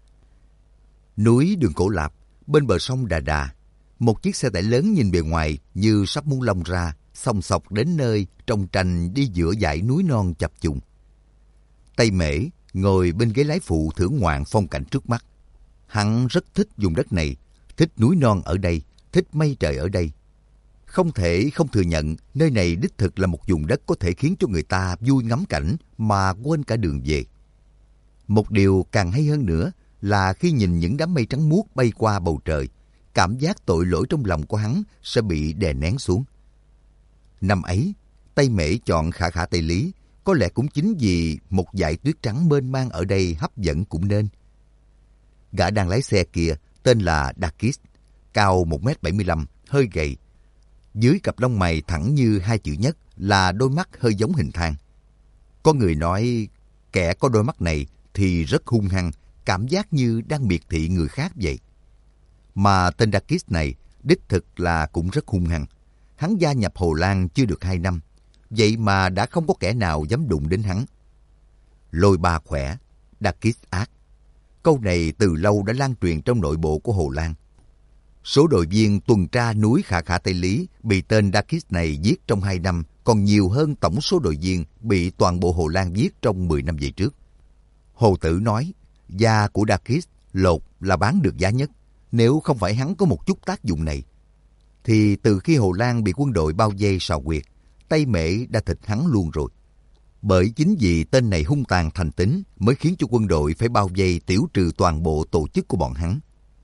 Núi Đường Cổ Lạp, bên bờ sông Đà Đà, một chiếc xe tải lớn nhìn bề ngoài như sắp muốn lông ra, xông xộc đến nơi trông tranh đi giữa dãy núi non chập trùng. Tây Mễ ngồi bên ghế lái phụ thưởng ngoạn phong cảnh trước mắt. Hắn rất thích vùng đất này, thích núi non ở đây, thích mây trời ở đây. Không thể không thừa nhận nơi này đích thực là một vùng đất có thể khiến cho người ta vui ngắm cảnh mà quên cả đường về. Một điều càng hay hơn nữa là khi nhìn những đám mây trắng muốt bay qua bầu trời, cảm giác tội lỗi trong lòng của hắn sẽ bị đè nén xuống. Năm ấy, Tây Mễ chọn Khả Khả Tây Lý, có lẽ cũng chính vì một dải tuyết trắng mênh mang ở đây hấp dẫn cũng nên. Gã đang lái xe kia tên là Dakis, cao 1m75, hơi gầy. Dưới cặp lông mày thẳng như hai chữ nhất là đôi mắt hơi giống hình thang. Có người nói kẻ có đôi mắt này thì rất hung hăng, cảm giác như đang miệt thị người khác vậy. Mà tên Dakis này đích thực là cũng rất hung hăng. Hắn gia nhập Hồ Lan chưa được 2 năm, vậy mà đã không có kẻ nào dám đụng đến hắn. Lôi ba khỏe, Dakis ác. Câu này từ lâu đã lan truyền trong nội bộ của Hồ Lan. Số đội viên tuần tra núi Khả Khả Tây Lý bị tên Dakis này giết trong 2 năm còn nhiều hơn tổng số đội viên bị toàn bộ Hồ Lan giết trong 10 năm về trước. Hồ Tử nói, da của Dakis lột là bán được giá nhất. Nếu không phải hắn có một chút tác dụng này, thì từ khi Hồ Lan bị quân đội bao vây Sào Quyệt, Tây Mễ đã thịt hắn luôn rồi. Bởi chính vì tên này hung tàn thành tính mới khiến cho quân đội phải bao vây tiểu trừ toàn bộ tổ chức của bọn hắn.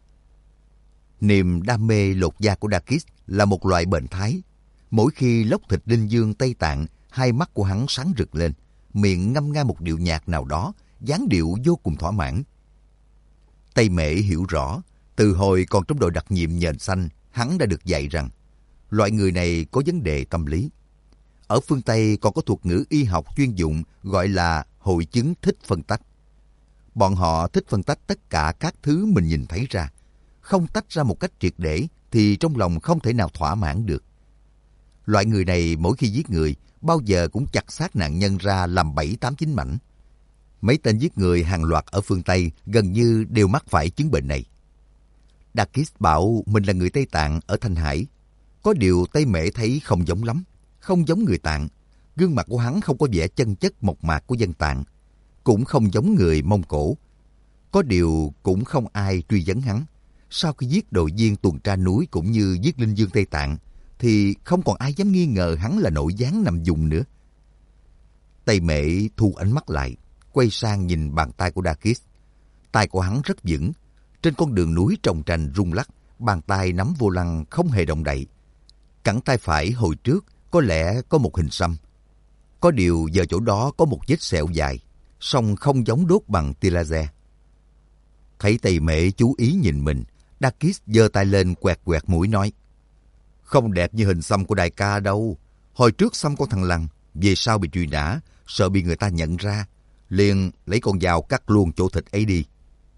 Niềm đam mê lột da của Dakis là một loại bệnh thái. Mỗi khi lóc thịt linh dương Tây Tạng, hai mắt của hắn sáng rực lên, miệng ngâm nga một điệu nhạc nào đó, dáng điệu vô cùng thỏa mãn. Tây Mễ hiểu rõ, từ hồi còn trong đội đặc nhiệm nhện xanh, hắn đã được dạy rằng loại người này có vấn đề tâm lý. Ở phương Tây còn có thuật ngữ y học chuyên dụng gọi là hội chứng thích phân tách. Bọn họ thích phân tách tất cả các thứ mình nhìn thấy ra. Không tách ra một cách triệt để thì trong lòng không thể nào thỏa mãn được. Loại người này mỗi khi giết người, bao giờ cũng chặt xác nạn nhân ra làm 7-8-9 mảnh. Mấy tên giết người hàng loạt ở phương Tây gần như đều mắc phải chứng bệnh này. Dakis bảo mình là người Tây Tạng ở Thanh Hải. Có điều Tây Mễ thấy không giống lắm, không giống người Tạng. Gương mặt của hắn không có vẻ chân chất mộc mạc của dân Tạng, cũng không giống người Mông Cổ. Có điều cũng không ai truy vấn hắn. Sau khi giết đội viên tuần tra núi cũng như giết linh dương Tây Tạng, thì không còn ai dám nghi ngờ hắn là nội gián nằm vùng nữa. Tây Mễ thu ánh mắt lại, quay sang nhìn bàn tay của Dakis. Tay của hắn rất vững. Trên con đường núi trồng trành rung lắc, bàn tay nắm vô lăng không hề động đậy. Cẳng tay phải hồi trước có lẽ có một hình xăm. Có điều giờ chỗ đó có một vết sẹo dài, song không giống đốt bằng tia laser. Thấy Tây Mễ chú ý nhìn mình, Dakis giơ tay lên quẹt quẹt mũi nói, không đẹp như hình xăm của đại ca đâu. Hồi trước xăm con thằng Lăng, về sau bị truy nã, sợ bị người ta nhận ra, liền lấy con dao cắt luôn chỗ thịt ấy đi.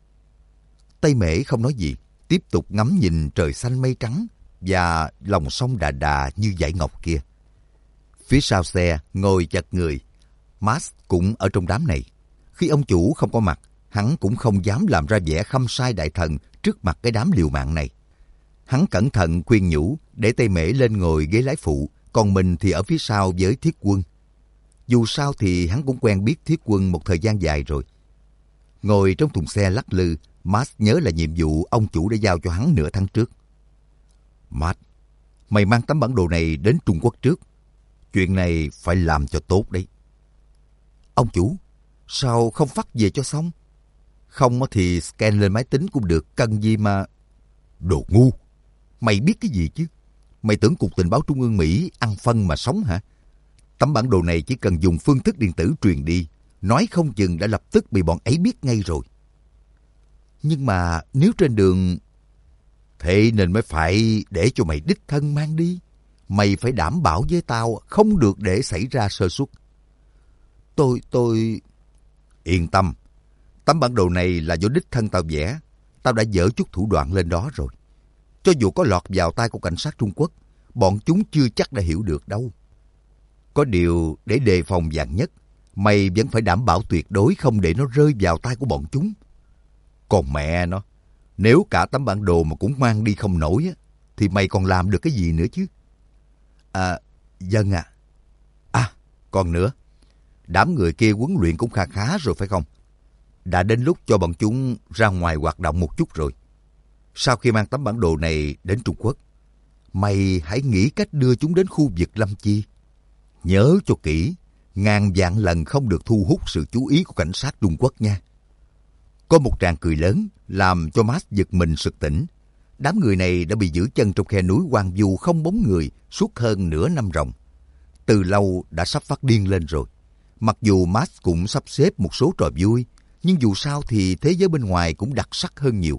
Tây Mễ không nói gì, tiếp tục ngắm nhìn trời xanh mây trắng và lòng sông đà đà như dải ngọc kia. Phía sau xe ngồi chật người, Max cũng ở trong đám này. Khi ông chủ không có mặt, hắn cũng không dám làm ra vẻ khâm sai đại thần trước mặt cái đám liều mạng này. Hắn cẩn thận khuyên nhủ để Tây Mễ lên ngồi ghế lái phụ, còn mình thì ở phía sau với Thiết Quân. Dù sao thì hắn cũng quen biết Thiết Quân một thời gian dài rồi. Ngồi trong thùng xe lắc lư, Max nhớ là nhiệm vụ ông chủ đã giao cho hắn nửa tháng trước. Max, mày mang tấm bản đồ này đến Trung Quốc trước. Chuyện này phải làm cho tốt đấy. Ông chủ, sao không phát về cho xong? Không thì scan lên máy tính cũng được, cần gì mà... Đồ ngu! Mày biết cái gì chứ? Mày tưởng Cục Tình báo Trung ương Mỹ ăn phân mà sống hả? Tấm bản đồ này chỉ cần dùng phương thức điện tử truyền đi, nói không chừng đã lập tức bị bọn ấy biết ngay rồi. Nhưng mà nếu trên đường... Thế nên mới phải để cho mày đích thân mang đi. Mày phải đảm bảo với tao không được để xảy ra sơ suất. Tôi... Yên tâm. Tấm bản đồ này là do đích thân tao vẽ. Tao đã dỡ chút thủ đoạn lên đó rồi. Cho dù có lọt vào tay của cảnh sát Trung Quốc, bọn chúng chưa chắc đã hiểu được đâu. Có điều để đề phòng vạn nhất, mày vẫn phải đảm bảo tuyệt đối không để nó rơi vào tay của bọn chúng. Còn mẹ nó, nếu cả tấm bản đồ mà cũng mang đi không nổi, thì mày còn làm được cái gì nữa chứ? Vâng ạ. Còn nữa, đám người kia huấn luyện cũng khá khá rồi phải không? Đã đến lúc cho bọn chúng ra ngoài hoạt động một chút rồi. Sau khi mang tấm bản đồ này đến Trung Quốc, mày hãy nghĩ cách đưa chúng đến khu vực Lâm Chi. Nhớ cho kỹ, ngàn vạn lần không được thu hút sự chú ý của cảnh sát Trung Quốc nha. Có một tràng cười lớn làm cho Max giật mình sực tỉnh. Đám người này đã bị giữ chân trong khe núi hoang vu không bóng người suốt hơn nửa năm ròng. Từ lâu đã sắp phát điên lên rồi. Mặc dù Max cũng sắp xếp một số trò vui, nhưng dù sao thì thế giới bên ngoài cũng đặc sắc hơn nhiều.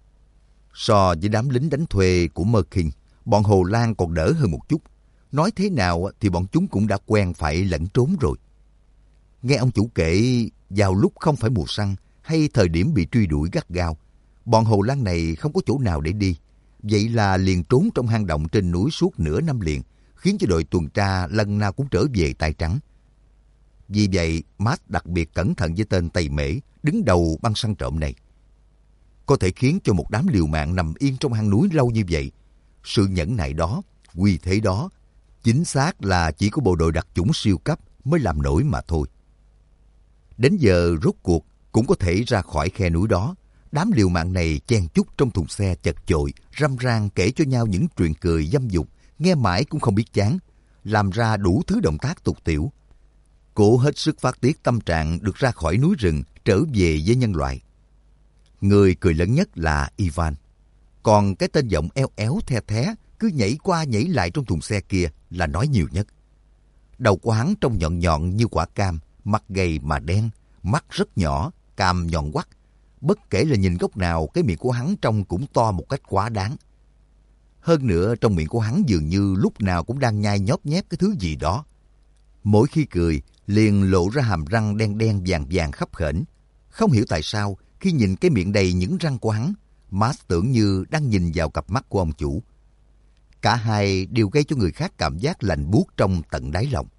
So với đám lính đánh thuê của Mơ Kinh, bọn Hồ Lan còn đỡ hơn một chút. Nói thế nào thì bọn chúng cũng đã quen phải lẫn trốn rồi. Nghe ông chủ kể, vào lúc không phải mùa săn hay thời điểm bị truy đuổi gắt gao, bọn Hồ Lan này không có chỗ nào để đi. Vậy là liền trốn trong hang động trên núi suốt nửa năm liền, khiến cho đội tuần tra lần nào cũng trở về tay trắng. Vì vậy, Matt đặc biệt cẩn thận với tên Tây Mễ, đứng đầu băng săn trộm này. Có thể khiến cho một đám liều mạng nằm yên trong hang núi lâu như vậy. Sự nhẫn nại đó, uy thế đó, chính xác là chỉ có bộ đội đặc chủng siêu cấp mới làm nổi mà thôi. Đến giờ rốt cuộc cũng có thể ra khỏi khe núi đó. Đám liều mạng này chen chúc trong thùng xe chật chội, râm ran kể cho nhau những chuyện cười dâm dục, nghe mãi cũng không biết chán, làm ra đủ thứ động tác tục tiểu. Cố hết sức phát tiết tâm trạng được ra khỏi núi rừng, trở về với nhân loại. Người cười lớn nhất là Ivan. Còn cái tên giọng eo éo the thé, cứ nhảy qua nhảy lại trong thùng xe kia là nói nhiều nhất. Đầu của hắn trông nhọn nhọn như quả cam, mặt gầy mà đen, mắt rất nhỏ, cằm nhọn quắt. Bất kể là nhìn góc nào, cái miệng của hắn trông cũng to một cách quá đáng. Hơn nữa, trong miệng của hắn dường như lúc nào cũng đang nhai nhóp nhép cái thứ gì đó. Mỗi khi cười, liền lộ ra hàm răng đen đen vàng vàng khắp khểnh. Không hiểu tại sao, khi nhìn cái miệng đầy những răng của hắn, Matt tưởng như đang nhìn vào cặp mắt của ông chủ. Cả hai đều gây cho người khác cảm giác lạnh buốt trong tận đáy lòng.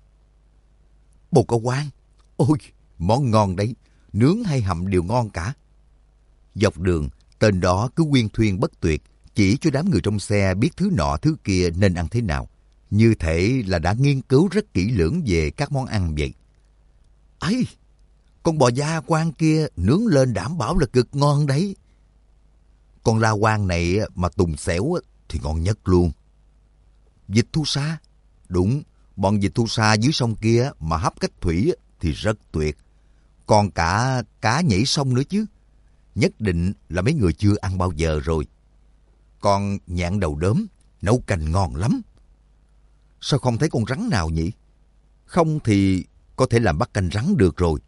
Bồ câu quan, ôi, món ngon đấy, nướng hay hầm đều ngon cả. Dọc đường, tên đó cứ uyên thuyên bất tuyệt, chỉ cho đám người trong xe biết thứ nọ thứ kia nên ăn thế nào. Như thể là đã nghiên cứu rất kỹ lưỡng về các món ăn vậy. Ấy, con bò da quang kia nướng lên đảm bảo là cực ngon đấy. Con la quang này mà tùng xẻo thì ngon nhất luôn. Vịt thu sa, đúng, bọn vịt thu sa dưới sông kia mà hấp cách thủy thì rất tuyệt. Còn cả cá nhảy sông nữa chứ. Nhất định là mấy người chưa ăn bao giờ rồi. Còn nhạn đầu đốm, nấu canh ngon lắm. Sao không thấy con rắn nào nhỉ? Không thì có thể làm bắt canh rắn được rồi.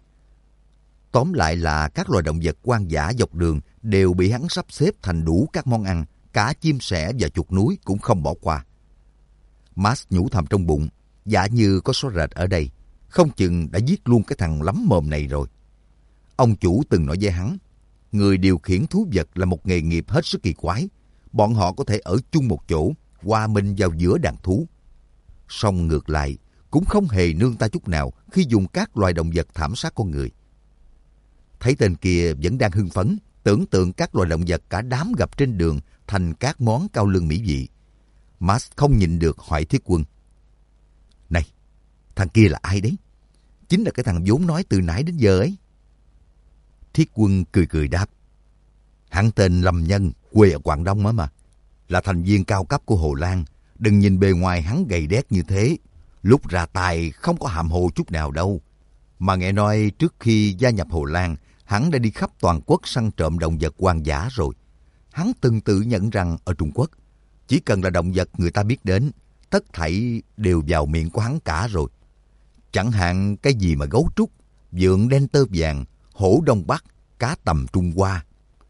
Tóm lại là các loài động vật hoang dã dọc đường đều bị hắn sắp xếp thành đủ các món ăn, cả chim sẻ và chuột núi cũng không bỏ qua. Max nhủ thầm trong bụng, dạ như có số rệt ở đây, không chừng đã giết luôn cái thằng lắm mồm này rồi. Ông chủ từng nói với hắn, người điều khiển thú vật là một nghề nghiệp hết sức kỳ quái. Bọn họ có thể ở chung một chỗ, hòa mình vào giữa đàn thú. Song ngược lại, cũng không hề nương tay chút nào khi dùng các loài động vật thảm sát con người. Thấy tên kia vẫn đang hưng phấn, tưởng tượng các loài động vật cả đám gặp trên đường thành các món cao lương mỹ vị. Max không nhịn được hỏi Thiết Quân. Này, thằng kia là ai đấy? Chính là cái thằng vốn nói từ nãy đến giờ ấy. Thiết Quân cười cười đáp. Hắn tên Lâm Nhân, quê ở Quảng Đông mà. Là thành viên cao cấp của Hồ Lan. Đừng nhìn bề ngoài hắn gầy đét như thế. Lúc ra tài không có hàm hồ chút nào đâu. Mà nghe nói trước khi gia nhập Hồ Lan, hắn đã đi khắp toàn quốc săn trộm động vật hoang dã rồi. Hắn từng tự nhận rằng ở Trung Quốc, chỉ cần là động vật người ta biết đến, tất thảy đều vào miệng của hắn cả rồi. Chẳng hạn cái gì mà gấu trúc, vượn đen tơ vàng, hổ Đông Bắc, cá tầm Trung Hoa.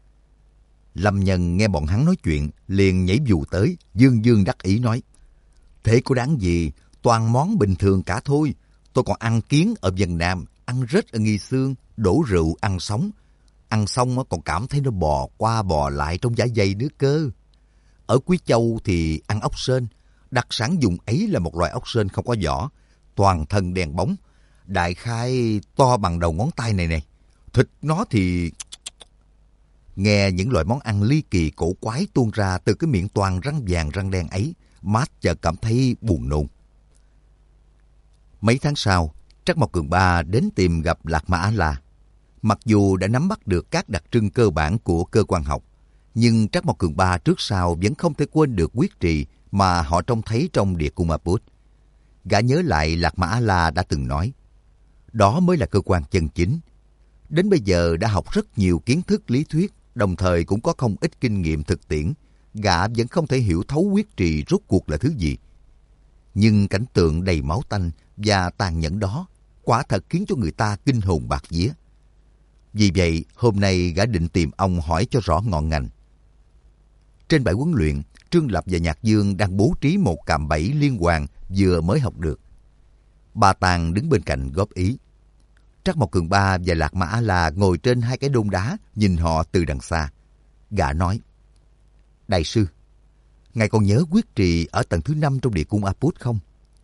Lâm Nhân nghe bọn hắn nói chuyện, liền nhảy dù tới, dương dương đắc ý nói. Thế có đáng gì, toàn món bình thường cả thôi. Tôi còn ăn kiến ở Vân Nam, ăn rết ở Nghi Xương, đổ rượu ăn sống. Ăn xong còn cảm thấy nó bò qua bò lại trong dạ dày nữa cơ. Ở Quý Châu thì ăn ốc sên. Đặc sản dùng ấy là một loài ốc sên không có vỏ, toàn thân đen bóng, đại khái to bằng đầu ngón tay này nè. Thịt nó thì... Nghe những loại món ăn ly kỳ cổ quái tuôn ra từ cái miệng toàn răng vàng răng đen ấy, Matt chợt cảm thấy buồn nôn. Mấy tháng sau, Trắc Mộc Cường Ba đến tìm gặp Lạc Ma A-la. Mặc dù đã nắm bắt được các đặc trưng cơ bản của cơ quan học, nhưng Trắc Mộc Cường Ba trước sau vẫn không thể quên được quyết trì mà họ trông thấy trong địa cung Aput. Gã nhớ lại Lạc Ma A-la đã từng nói, đó mới là cơ quan chân chính. Đến bây giờ đã học rất nhiều kiến thức lý thuyết, đồng thời cũng có không ít kinh nghiệm thực tiễn, gã vẫn không thể hiểu thấu quyết trì rốt cuộc là thứ gì. Nhưng cảnh tượng đầy máu tanh và tàn nhẫn đó quả thật khiến cho người ta kinh hồn bạt vía. Vì vậy, hôm nay gã định tìm ông hỏi cho rõ ngọn ngành. Trên bãi huấn luyện, Trương Lập và Nhạc Dương đang bố trí một cạm bẫy liên hoàn vừa mới học được. Ba Tàng đứng bên cạnh góp ý. Trắc Mộc Cường Ba và Lạc Mã A-La ngồi trên hai cái đôn đá, nhìn họ từ đằng xa. Gã nói, đại sư, ngài còn nhớ quyết trì ở tầng thứ 5 trong địa cung Aput không?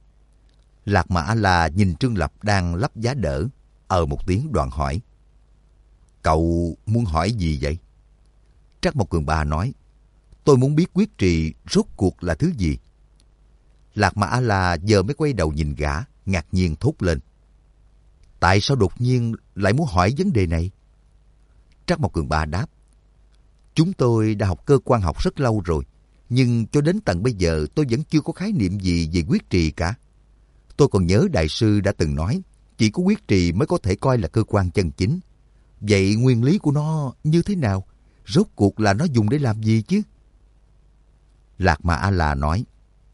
Lạc Mã A-La nhìn Trương Lập đang lắp giá đỡ, một tiếng đoạn hỏi. Cậu muốn hỏi gì vậy? Trắc Mộc Cường Ba nói, tôi muốn biết quyết trì rốt cuộc là thứ gì. Lạc Mã A-La giờ mới quay đầu nhìn gã, ngạc nhiên thốt lên. Tại sao đột nhiên lại muốn hỏi vấn đề này? Trắc Mộc Cường Ba đáp, chúng tôi đã học cơ quan học rất lâu rồi, nhưng cho đến tận bây giờ tôi vẫn chưa có khái niệm gì về quyết trì cả. Tôi còn nhớ đại sư đã từng nói, chỉ có quyết trì mới có thể coi là cơ quan chân chính. Vậy nguyên lý của nó như thế nào? Rốt cuộc là nó dùng để làm gì chứ? Lạc Mã A-La nói,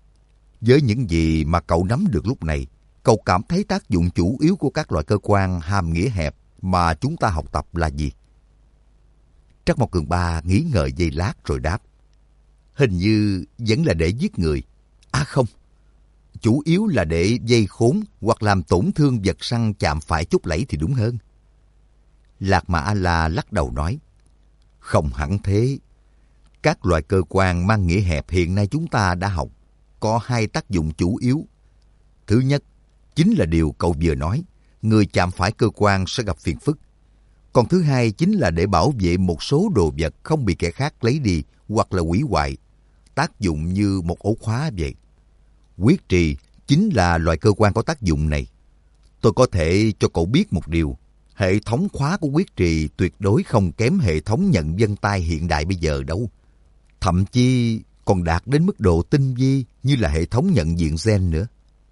với những gì mà cậu nắm được lúc này, cậu cảm thấy tác dụng chủ yếu của các loại cơ quan hàm nghĩa hẹp mà chúng ta học tập là gì? Trắc Mộc Cường Ba nghĩ ngợi giây lát rồi đáp, hình như vẫn là để giết người. À không, chủ yếu là để vây khốn hoặc làm tổn thương vật săn chạm phải chút lẫy thì đúng hơn. Lạc Mã A-La lắc đầu nói, không hẳn thế. Các loại cơ quan mang nghĩa hẹp hiện nay chúng ta đã học có hai tác dụng chủ yếu. Thứ nhất, chính là điều cậu vừa nói, người chạm phải cơ quan sẽ gặp phiền phức. Còn thứ hai chính là để bảo vệ một số đồ vật không bị kẻ khác lấy đi hoặc là hủy hoại, tác dụng như một ổ khóa vậy. Quyết trì chính là loại cơ quan có tác dụng này. Tôi có thể cho cậu biết một điều, hệ thống khóa của quyết trì tuyệt đối không kém hệ thống nhận vân tay hiện đại bây giờ đâu. Thậm chí còn đạt đến mức độ tinh vi như là hệ thống nhận diện gen nữa.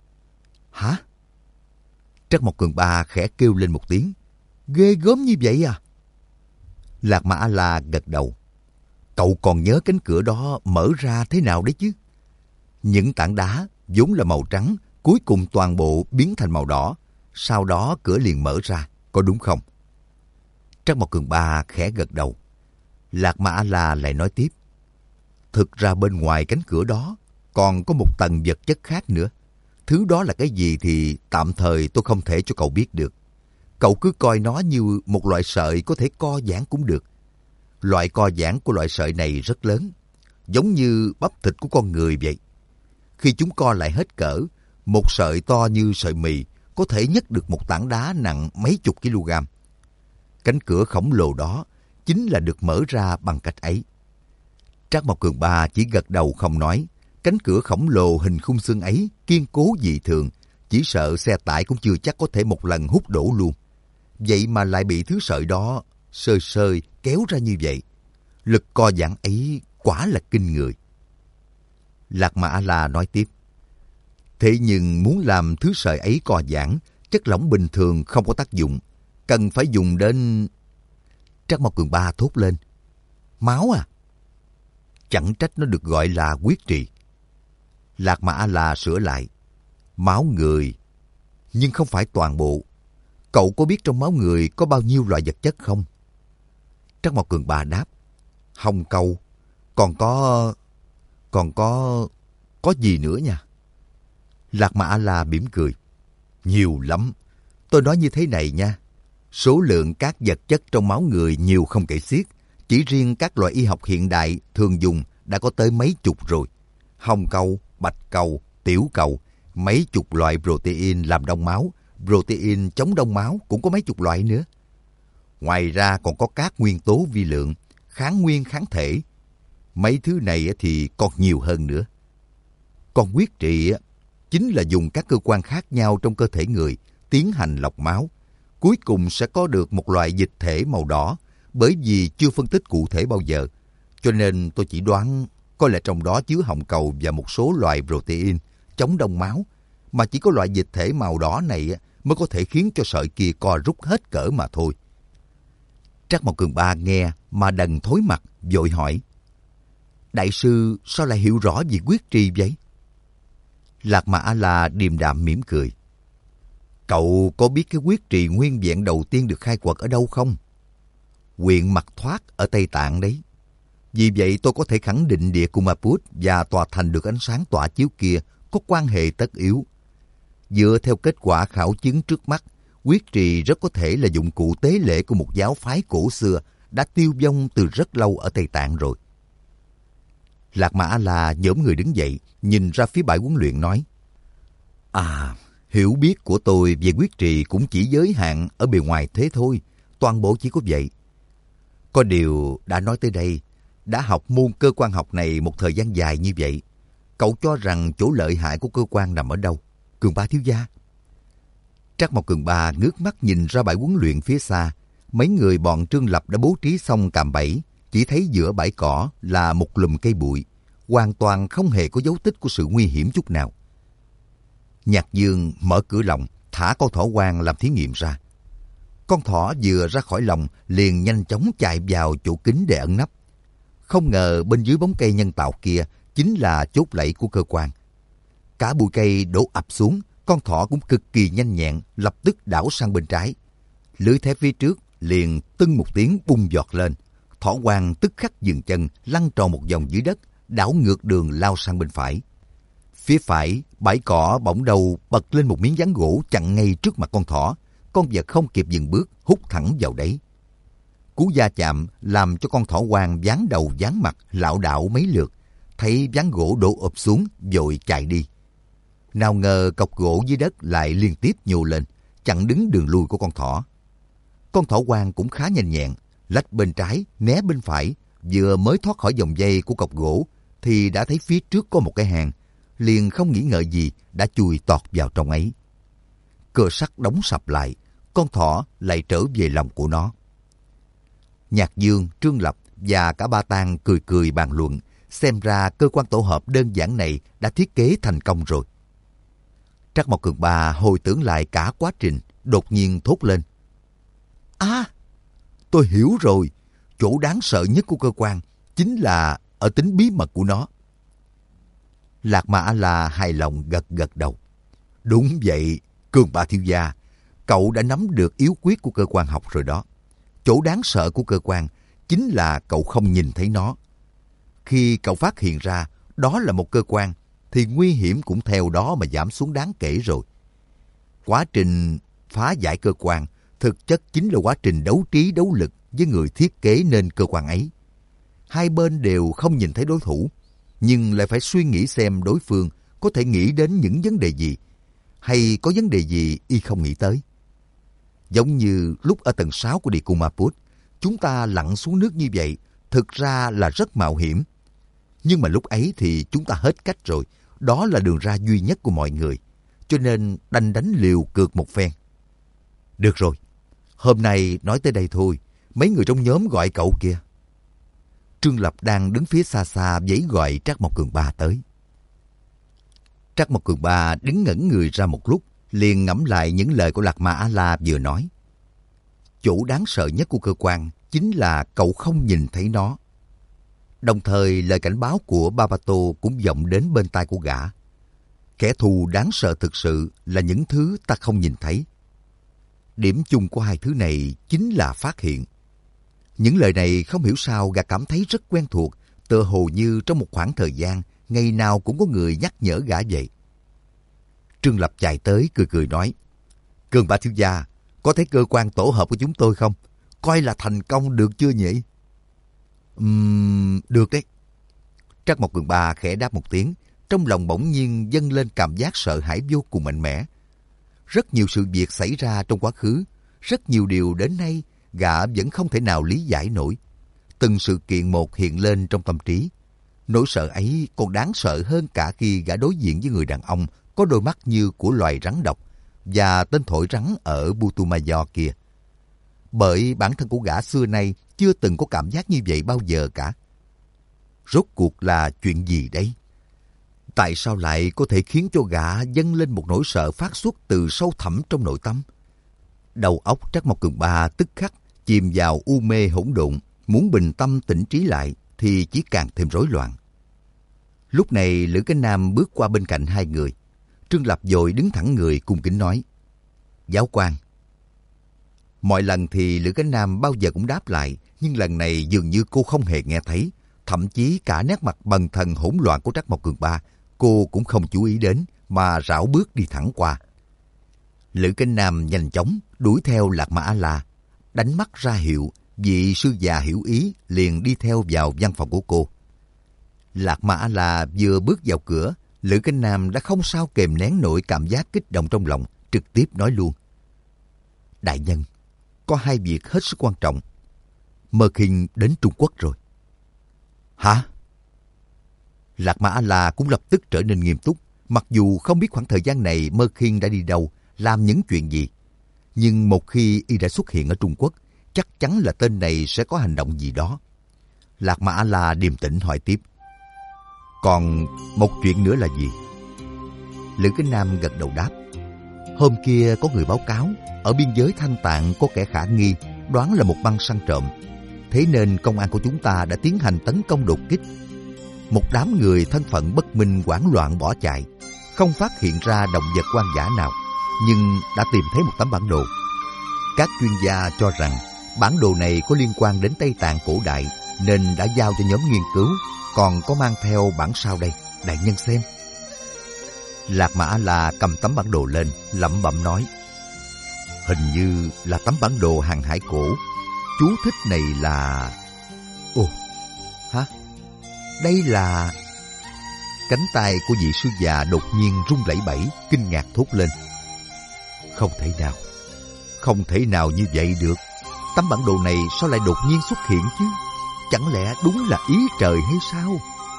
Hả? Trắc Mộc Cường Ba khẽ kêu lên một tiếng. Ghê gớm như vậy à? Lạc Mã A-La gật đầu. Cậu còn nhớ cánh cửa đó mở ra thế nào đấy chứ? Những tảng đá vốn là màu trắng, cuối cùng toàn bộ biến thành màu đỏ. Sau đó cửa liền mở ra, có đúng không? Trắc Mộc Cường Ba khẽ gật đầu. Lạc Mã A-La lại nói tiếp. Thực ra bên ngoài cánh cửa đó còn có một tầng vật chất khác nữa. Thứ đó là cái gì thì tạm thời tôi không thể cho cậu biết được. Cậu cứ coi nó như một loại sợi có thể co giãn cũng được. Loại co giãn của loại sợi này rất lớn, giống như bắp thịt của con người vậy. Khi chúng co lại hết cỡ, một sợi to như sợi mì có thể nhấc được một tảng đá nặng mấy chục kg. Cánh cửa khổng lồ đó chính là được mở ra bằng cách ấy. Trác Mộc Cường Ba chỉ gật đầu không nói. Cánh cửa khổng lồ hình khung xương ấy kiên cố dị thường, chỉ sợ xe tải cũng chưa chắc có thể một lần hút đổ luôn. Vậy mà lại bị thứ sợi đó sơi sơi kéo ra như vậy. Lực co giãn ấy quả là kinh người. Lạc Mã A-La nói tiếp. Thế nhưng muốn làm thứ sợi ấy co giãn, chất lỏng bình thường không có tác dụng. Cần phải dùng đến... Trác Mộc Cường Ba thốt lên. Máu à? Chẳng trách nó được gọi là quyết trì. Lạc Mã A-La sửa lại. Máu người. Nhưng không phải toàn bộ. Cậu có biết trong máu người có bao nhiêu loại vật chất không? Trác Mộc Cường Ba đáp. Hồng cầu. Còn có gì nữa nha? Lạc Mã A-La mỉm cười. Nhiều lắm. Tôi nói như thế này nha. Số lượng các vật chất trong máu người nhiều không kể xiết. Chỉ riêng các loại y học hiện đại thường dùng đã có tới mấy chục rồi. Hồng cầu, bạch cầu, tiểu cầu, mấy chục loại protein làm đông máu, protein chống đông máu cũng có mấy chục loại nữa. Ngoài ra còn có các nguyên tố vi lượng, kháng nguyên kháng thể. Mấy thứ này thì còn nhiều hơn nữa. Còn quyết trị chính là dùng các cơ quan khác nhau trong cơ thể người tiến hành lọc máu. Cuối cùng sẽ có được một loại dịch thể màu đỏ, bởi vì chưa phân tích cụ thể bao giờ. Cho nên tôi chỉ đoán có lẽ trong đó chứa hồng cầu và một số loại protein chống đông máu, mà chỉ có loại dịch thể màu đỏ này mới có thể khiến cho sợi kia co rút hết cỡ mà thôi. Trác Mộc Cường Ba nghe mà đần thối mặt, vội hỏi. Đại sư sao lại hiểu rõ về quyết trì vậy? Lạc Mã A-La điềm đạm mỉm cười. Cậu có biết cái quyết trì nguyên vẹn đầu tiên được khai quật ở đâu không? huyện Mật Thoát ở Tây Tạng đấy. Vì vậy tôi có thể khẳng định địa Kumaput và tòa thành được ánh sáng tỏa chiếu kia có quan hệ tất yếu. Dựa theo kết quả khảo chứng trước mắt, huyết trì rất có thể là dụng cụ tế lễ của một giáo phái cổ xưa đã tiêu vong từ rất lâu ở Tây Tạng rồi. Lạc Ma A-la nhổm người đứng dậy, nhìn ra phía bãi huấn luyện nói: Hiểu biết của tôi về huyết trì cũng chỉ giới hạn ở bề ngoài thế thôi, toàn bộ chỉ có vậy. Có điều đã nói tới đây, đã học môn cơ quan học này một thời gian dài như vậy, cậu cho rằng chỗ lợi hại của cơ quan nằm ở đâu, Cường Ba thiếu gia? Trắc Mộc Cường Ba ngước mắt nhìn ra bãi huấn luyện phía xa, mấy người bọn Trương Lập đã bố trí xong cạm bẫy, chỉ thấy giữa bãi cỏ là một lùm cây bụi, hoàn toàn không hề có dấu tích của sự nguy hiểm chút nào. Nhạc Dương mở cửa lồng, thả con thỏ hoang làm thí nghiệm ra. Con thỏ vừa ra khỏi lồng liền nhanh chóng chạy vào chỗ kín để ẩn nấp. Không ngờ bên dưới bóng cây nhân tạo kia chính là chốt lẫy của cơ quan. Cả bụi cây đổ ập xuống, con thỏ cũng cực kỳ nhanh nhẹn, lập tức đảo sang bên trái. Lưới thép phía trước liền tưng một tiếng bung giọt lên. Thỏ hoang tức khắc dừng chân, lăn tròn một vòng dưới đất, đảo ngược đường lao sang bên phải. Phía phải, bãi cỏ bỗng đầu bật lên một miếng ván gỗ chặn ngay trước mặt con thỏ. Con vật không kịp dừng bước, hút thẳng vào đấy. Cú va chạm làm cho con thỏ hoang ván đầu ván mặt lảo đảo mấy lượt, thấy ván gỗ đổ ụp xuống, vội chạy đi. Nào ngờ cọc gỗ dưới đất lại liên tiếp nhô lên, chặn đứng đường lui của con thỏ. Con thỏ hoang cũng khá nhanh nhẹn, lách bên trái, né bên phải, vừa mới thoát khỏi vòng dây của cọc gỗ thì đã thấy phía trước có một cái hang, liền không nghĩ ngợi gì đã chui tọt vào trong ấy. Cửa sắt đóng sập lại, con thỏ lại trở về lòng của nó. Nhạc Dương, Trương Lập và cả Ba Tang cười cười bàn luận, xem ra cơ quan tổ hợp đơn giản này đã thiết kế thành công rồi. Trắc Mộc Cường Ba hồi tưởng lại cả quá trình, đột nhiên thốt lên: tôi hiểu rồi, chỗ đáng sợ nhất của cơ quan chính là ở tính bí mật của nó. Lạc Ma A-la hài lòng gật gật đầu. Đúng vậy, Cường Ba thiếu gia, cậu đã nắm được yếu quyết của cơ quan học rồi đó. Chỗ đáng sợ của cơ quan chính là cậu không nhìn thấy nó. Khi cậu phát hiện ra đó là một cơ quan, thì nguy hiểm cũng theo đó mà giảm xuống đáng kể rồi. Quá trình phá giải cơ quan thực chất chính là quá trình đấu trí đấu lực với người thiết kế nên cơ quan ấy. Hai bên đều không nhìn thấy đối thủ, nhưng lại phải suy nghĩ xem đối phương có thể nghĩ đến những vấn đề gì, hay có vấn đề gì y không nghĩ tới. Giống như lúc ở tầng 6 của địa Kumaput, chúng ta lặn xuống nước như vậy, thực ra là rất mạo hiểm. Nhưng mà lúc ấy thì chúng ta hết cách rồi, đó là đường ra duy nhất của mọi người, cho nên đành đánh liều cược một phen. Được rồi, hôm nay nói tới đây thôi, mấy người trong nhóm gọi cậu kìa. Trương Lập đang đứng phía xa xa vẫy gọi Trắc Mộc Cường Ba tới. Trắc Mộc Cường Ba đứng ngẩn người ra một lúc, liền ngẫm lại những lời của Lạc Ma A-la vừa nói. Chỗ đáng sợ nhất của cơ quan chính là cậu không nhìn thấy nó. Đồng thời lời cảnh báo của Babato cũng vọng đến bên tai của gã. Kẻ thù đáng sợ thực sự là những thứ ta không nhìn thấy. Điểm chung của hai thứ này chính là phát hiện. Những lời này không hiểu sao gã cảm thấy rất quen thuộc, tựa hồ như trong một khoảng thời gian, ngày nào cũng có người nhắc nhở gã vậy. Trương Lập chạy tới cười cười nói: Cường Ba thiếu gia, có thấy cơ quan tổ hợp của chúng tôi không? Coi là thành công được chưa nhỉ? Được đấy. Trắc Mộc Cường Ba khẽ đáp một tiếng, trong lòng bỗng nhiên dâng lên cảm giác sợ hãi vô cùng mạnh mẽ. Rất nhiều sự việc xảy ra trong quá khứ, rất nhiều điều đến nay gã vẫn không thể nào lý giải nổi. Từng sự kiện một hiện lên trong tâm trí. Nỗi sợ ấy còn đáng sợ hơn cả khi gã đối diện với người đàn ông có đôi mắt như của loài rắn độc và tên thổi rắn ở Putumayo kia. Bởi bản thân của gã xưa nay chưa từng có cảm giác như vậy bao giờ cả. Rốt cuộc là chuyện gì đấy? Tại sao lại có thể khiến cho gã dâng lên một nỗi sợ phát xuất từ sâu thẳm trong nội tâm? Đầu óc Trắc Mộc Cường Ba tức khắc chìm vào u mê hỗn độn, muốn bình tâm tỉnh trí lại thì chỉ càng thêm rối loạn. Lúc này Lữ Cái Nam bước qua bên cạnh hai người. Trương Lập vội đứng thẳng người cung kính nói: Giáo quan. Mọi lần thì Lữ Cánh Nam bao giờ cũng đáp lại, nhưng lần này dường như cô không hề nghe thấy. Thậm chí cả nét mặt bần thần hỗn loạn của Trắc Mộc Cường Ba, cô cũng không chú ý đến, mà rảo bước đi thẳng qua. Lữ Cánh Nam nhanh chóng đuổi theo Lạc Ma A-la, đánh mắt ra hiệu, vị sư già hiểu ý liền đi theo vào văn phòng của cô. Lạc Ma A-la vừa bước vào cửa, Lữ Cánh Nam đã không sao kềm nén nổi cảm giác kích động trong lòng, trực tiếp nói luôn. Đại nhân, có hai việc hết sức quan trọng. Mơ Khinh đến Trung Quốc rồi. Hả? Lạc Ma A-la cũng lập tức trở nên nghiêm túc, mặc dù không biết khoảng thời gian này Mơ Khinh đã đi đâu, làm những chuyện gì. Nhưng một khi y đã xuất hiện ở Trung Quốc, chắc chắn là tên này sẽ có hành động gì đó. Lạc Ma A-la điềm tĩnh hỏi tiếp. Còn một chuyện nữa là gì? Lữ Cánh Nam gật đầu đáp. Hôm kia có người báo cáo, ở biên giới Thanh Tạng có kẻ khả nghi, đoán là một băng săn trộm. Thế nên công an của chúng ta đã tiến hành tấn công đột kích. Một đám người thân phận bất minh hoảng loạn bỏ chạy, không phát hiện ra động vật hoang dã nào, nhưng đã tìm thấy một tấm bản đồ. Các chuyên gia cho rằng bản đồ này có liên quan đến Tây Tạng cổ đại, nên đã giao cho nhóm nghiên cứu, còn có mang theo bản sao đây, đại nhân xem. Lạc Ma A-la cầm tấm bản đồ lên, lẩm bẩm nói. Hình như là tấm bản đồ hàng hải cổ. Chú thích này là... Ồ, hả? Đây là... Cánh tay của vị sư già đột nhiên rung lẩy bẩy, kinh ngạc thốt lên. Không thể nào. Không thể nào như vậy được. Tấm bản đồ này sao lại đột nhiên xuất hiện chứ? Chẳng lẽ đúng là ý trời hay sao?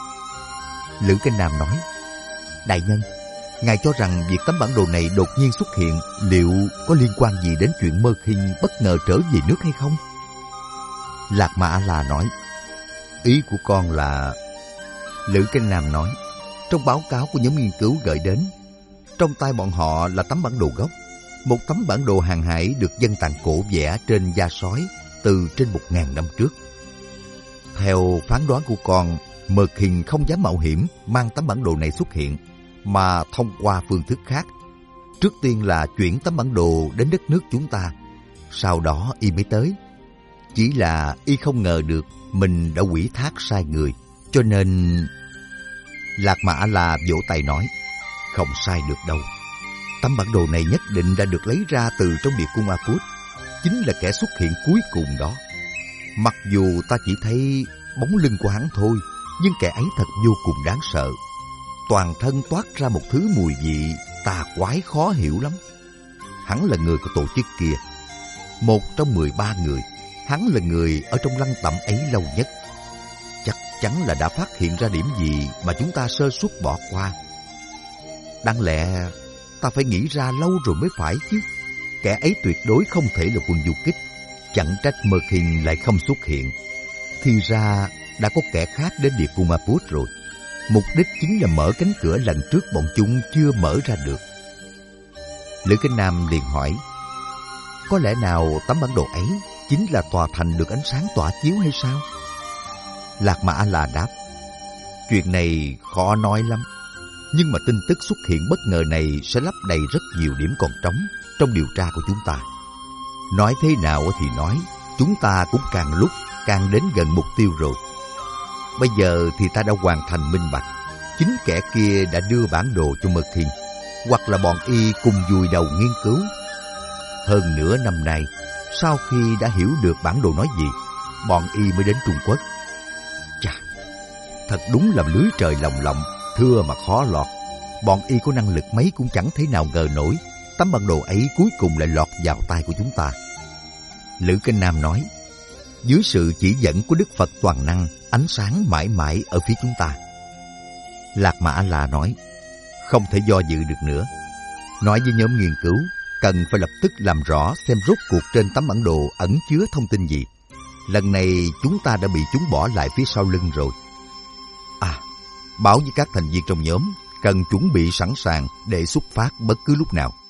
Lữ Cánh Nam nói. Đại nhân, ngài cho rằng việc tấm bản đồ này đột nhiên xuất hiện liệu có liên quan gì đến chuyện Mơ Khinh bất ngờ trở về nước hay không? Lạc Ma A-la nói. Ý của con là... Lữ Cánh Nam nói. Trong báo cáo của nhóm nghiên cứu gửi đến, trong tay bọn họ là tấm bản đồ gốc. Một tấm bản đồ hàng hải được dân Tạng cổ vẽ trên da sói từ trên 1000 năm trước. Theo phán đoán của con, Mơ Khinh không dám mạo hiểm mang tấm bản đồ này xuất hiện, mà thông qua phương thức khác. Trước tiên là chuyển tấm bản đồ đến đất nước chúng ta, sau đó y mới tới. Chỉ là y không ngờ được mình đã ủy thác sai người, cho nên... Lạc Ma A-la vỗ tay nói. Không sai được đâu. Tấm bản đồ này nhất định đã được lấy ra từ trong địa cung A Phút, chính là kẻ xuất hiện cuối cùng đó. Mặc dù ta chỉ thấy bóng lưng của hắn thôi, nhưng kẻ ấy thật vô cùng đáng sợ. Toàn thân toát ra một thứ mùi vị tà quái khó hiểu lắm. Hắn là người của tổ chức kia. Một trong 13 người, hắn là người ở trong lăng tẩm ấy lâu nhất. Chắc chắn là đã phát hiện ra điểm gì mà chúng ta sơ suất bỏ qua. Đáng lẽ ta phải nghĩ ra lâu rồi mới phải chứ. Kẻ ấy tuyệt đối không thể là quân du kích. Chẳng trách Mơ Khinh lại không xuất hiện. Thì ra đã có kẻ khác đến địa cung A Phút rồi. Mục đích chính là mở cánh cửa lần trước bọn chúng chưa mở ra được. Lữ Cánh Nam liền hỏi. Có lẽ nào tấm bản đồ ấy chính là tòa thành được ánh sáng tỏa chiếu hay sao? Lạc Ma A-la đáp. Chuyện này khó nói lắm. Nhưng mà tin tức xuất hiện bất ngờ này sẽ lấp đầy rất nhiều điểm còn trống trong điều tra của chúng ta. Nói thế nào thì nói, chúng ta cũng càng lúc càng đến gần mục tiêu rồi. Bây giờ thì ta đã hoàn thành minh bạch. Chính kẻ kia đã đưa bản đồ cho Mơ Khinh, hoặc là bọn y cùng vùi đầu nghiên cứu. Hơn nửa năm nay, sau khi đã hiểu được bản đồ nói gì, bọn y mới đến Trung Quốc. Chà, thật đúng là lưới trời lồng lộng, thưa mà khó lọt. Bọn y có năng lực mấy cũng chẳng thể nào ngờ nổi tấm bản đồ ấy cuối cùng lại lọt vào tay của chúng ta. Lữ Cánh Nam nói. Dưới sự chỉ dẫn của Đức Phật toàn năng, ánh sáng mãi mãi ở phía chúng ta. Lạc Ma A-la nói. Không thể do dự được nữa. Nói với nhóm nghiên cứu, cần phải lập tức làm rõ xem rốt cuộc trên tấm bản đồ ẩn chứa thông tin gì. Lần này chúng ta đã bị chúng bỏ lại phía sau lưng rồi. À, báo với các thành viên trong nhóm cần chuẩn bị sẵn sàng để xuất phát bất cứ lúc nào.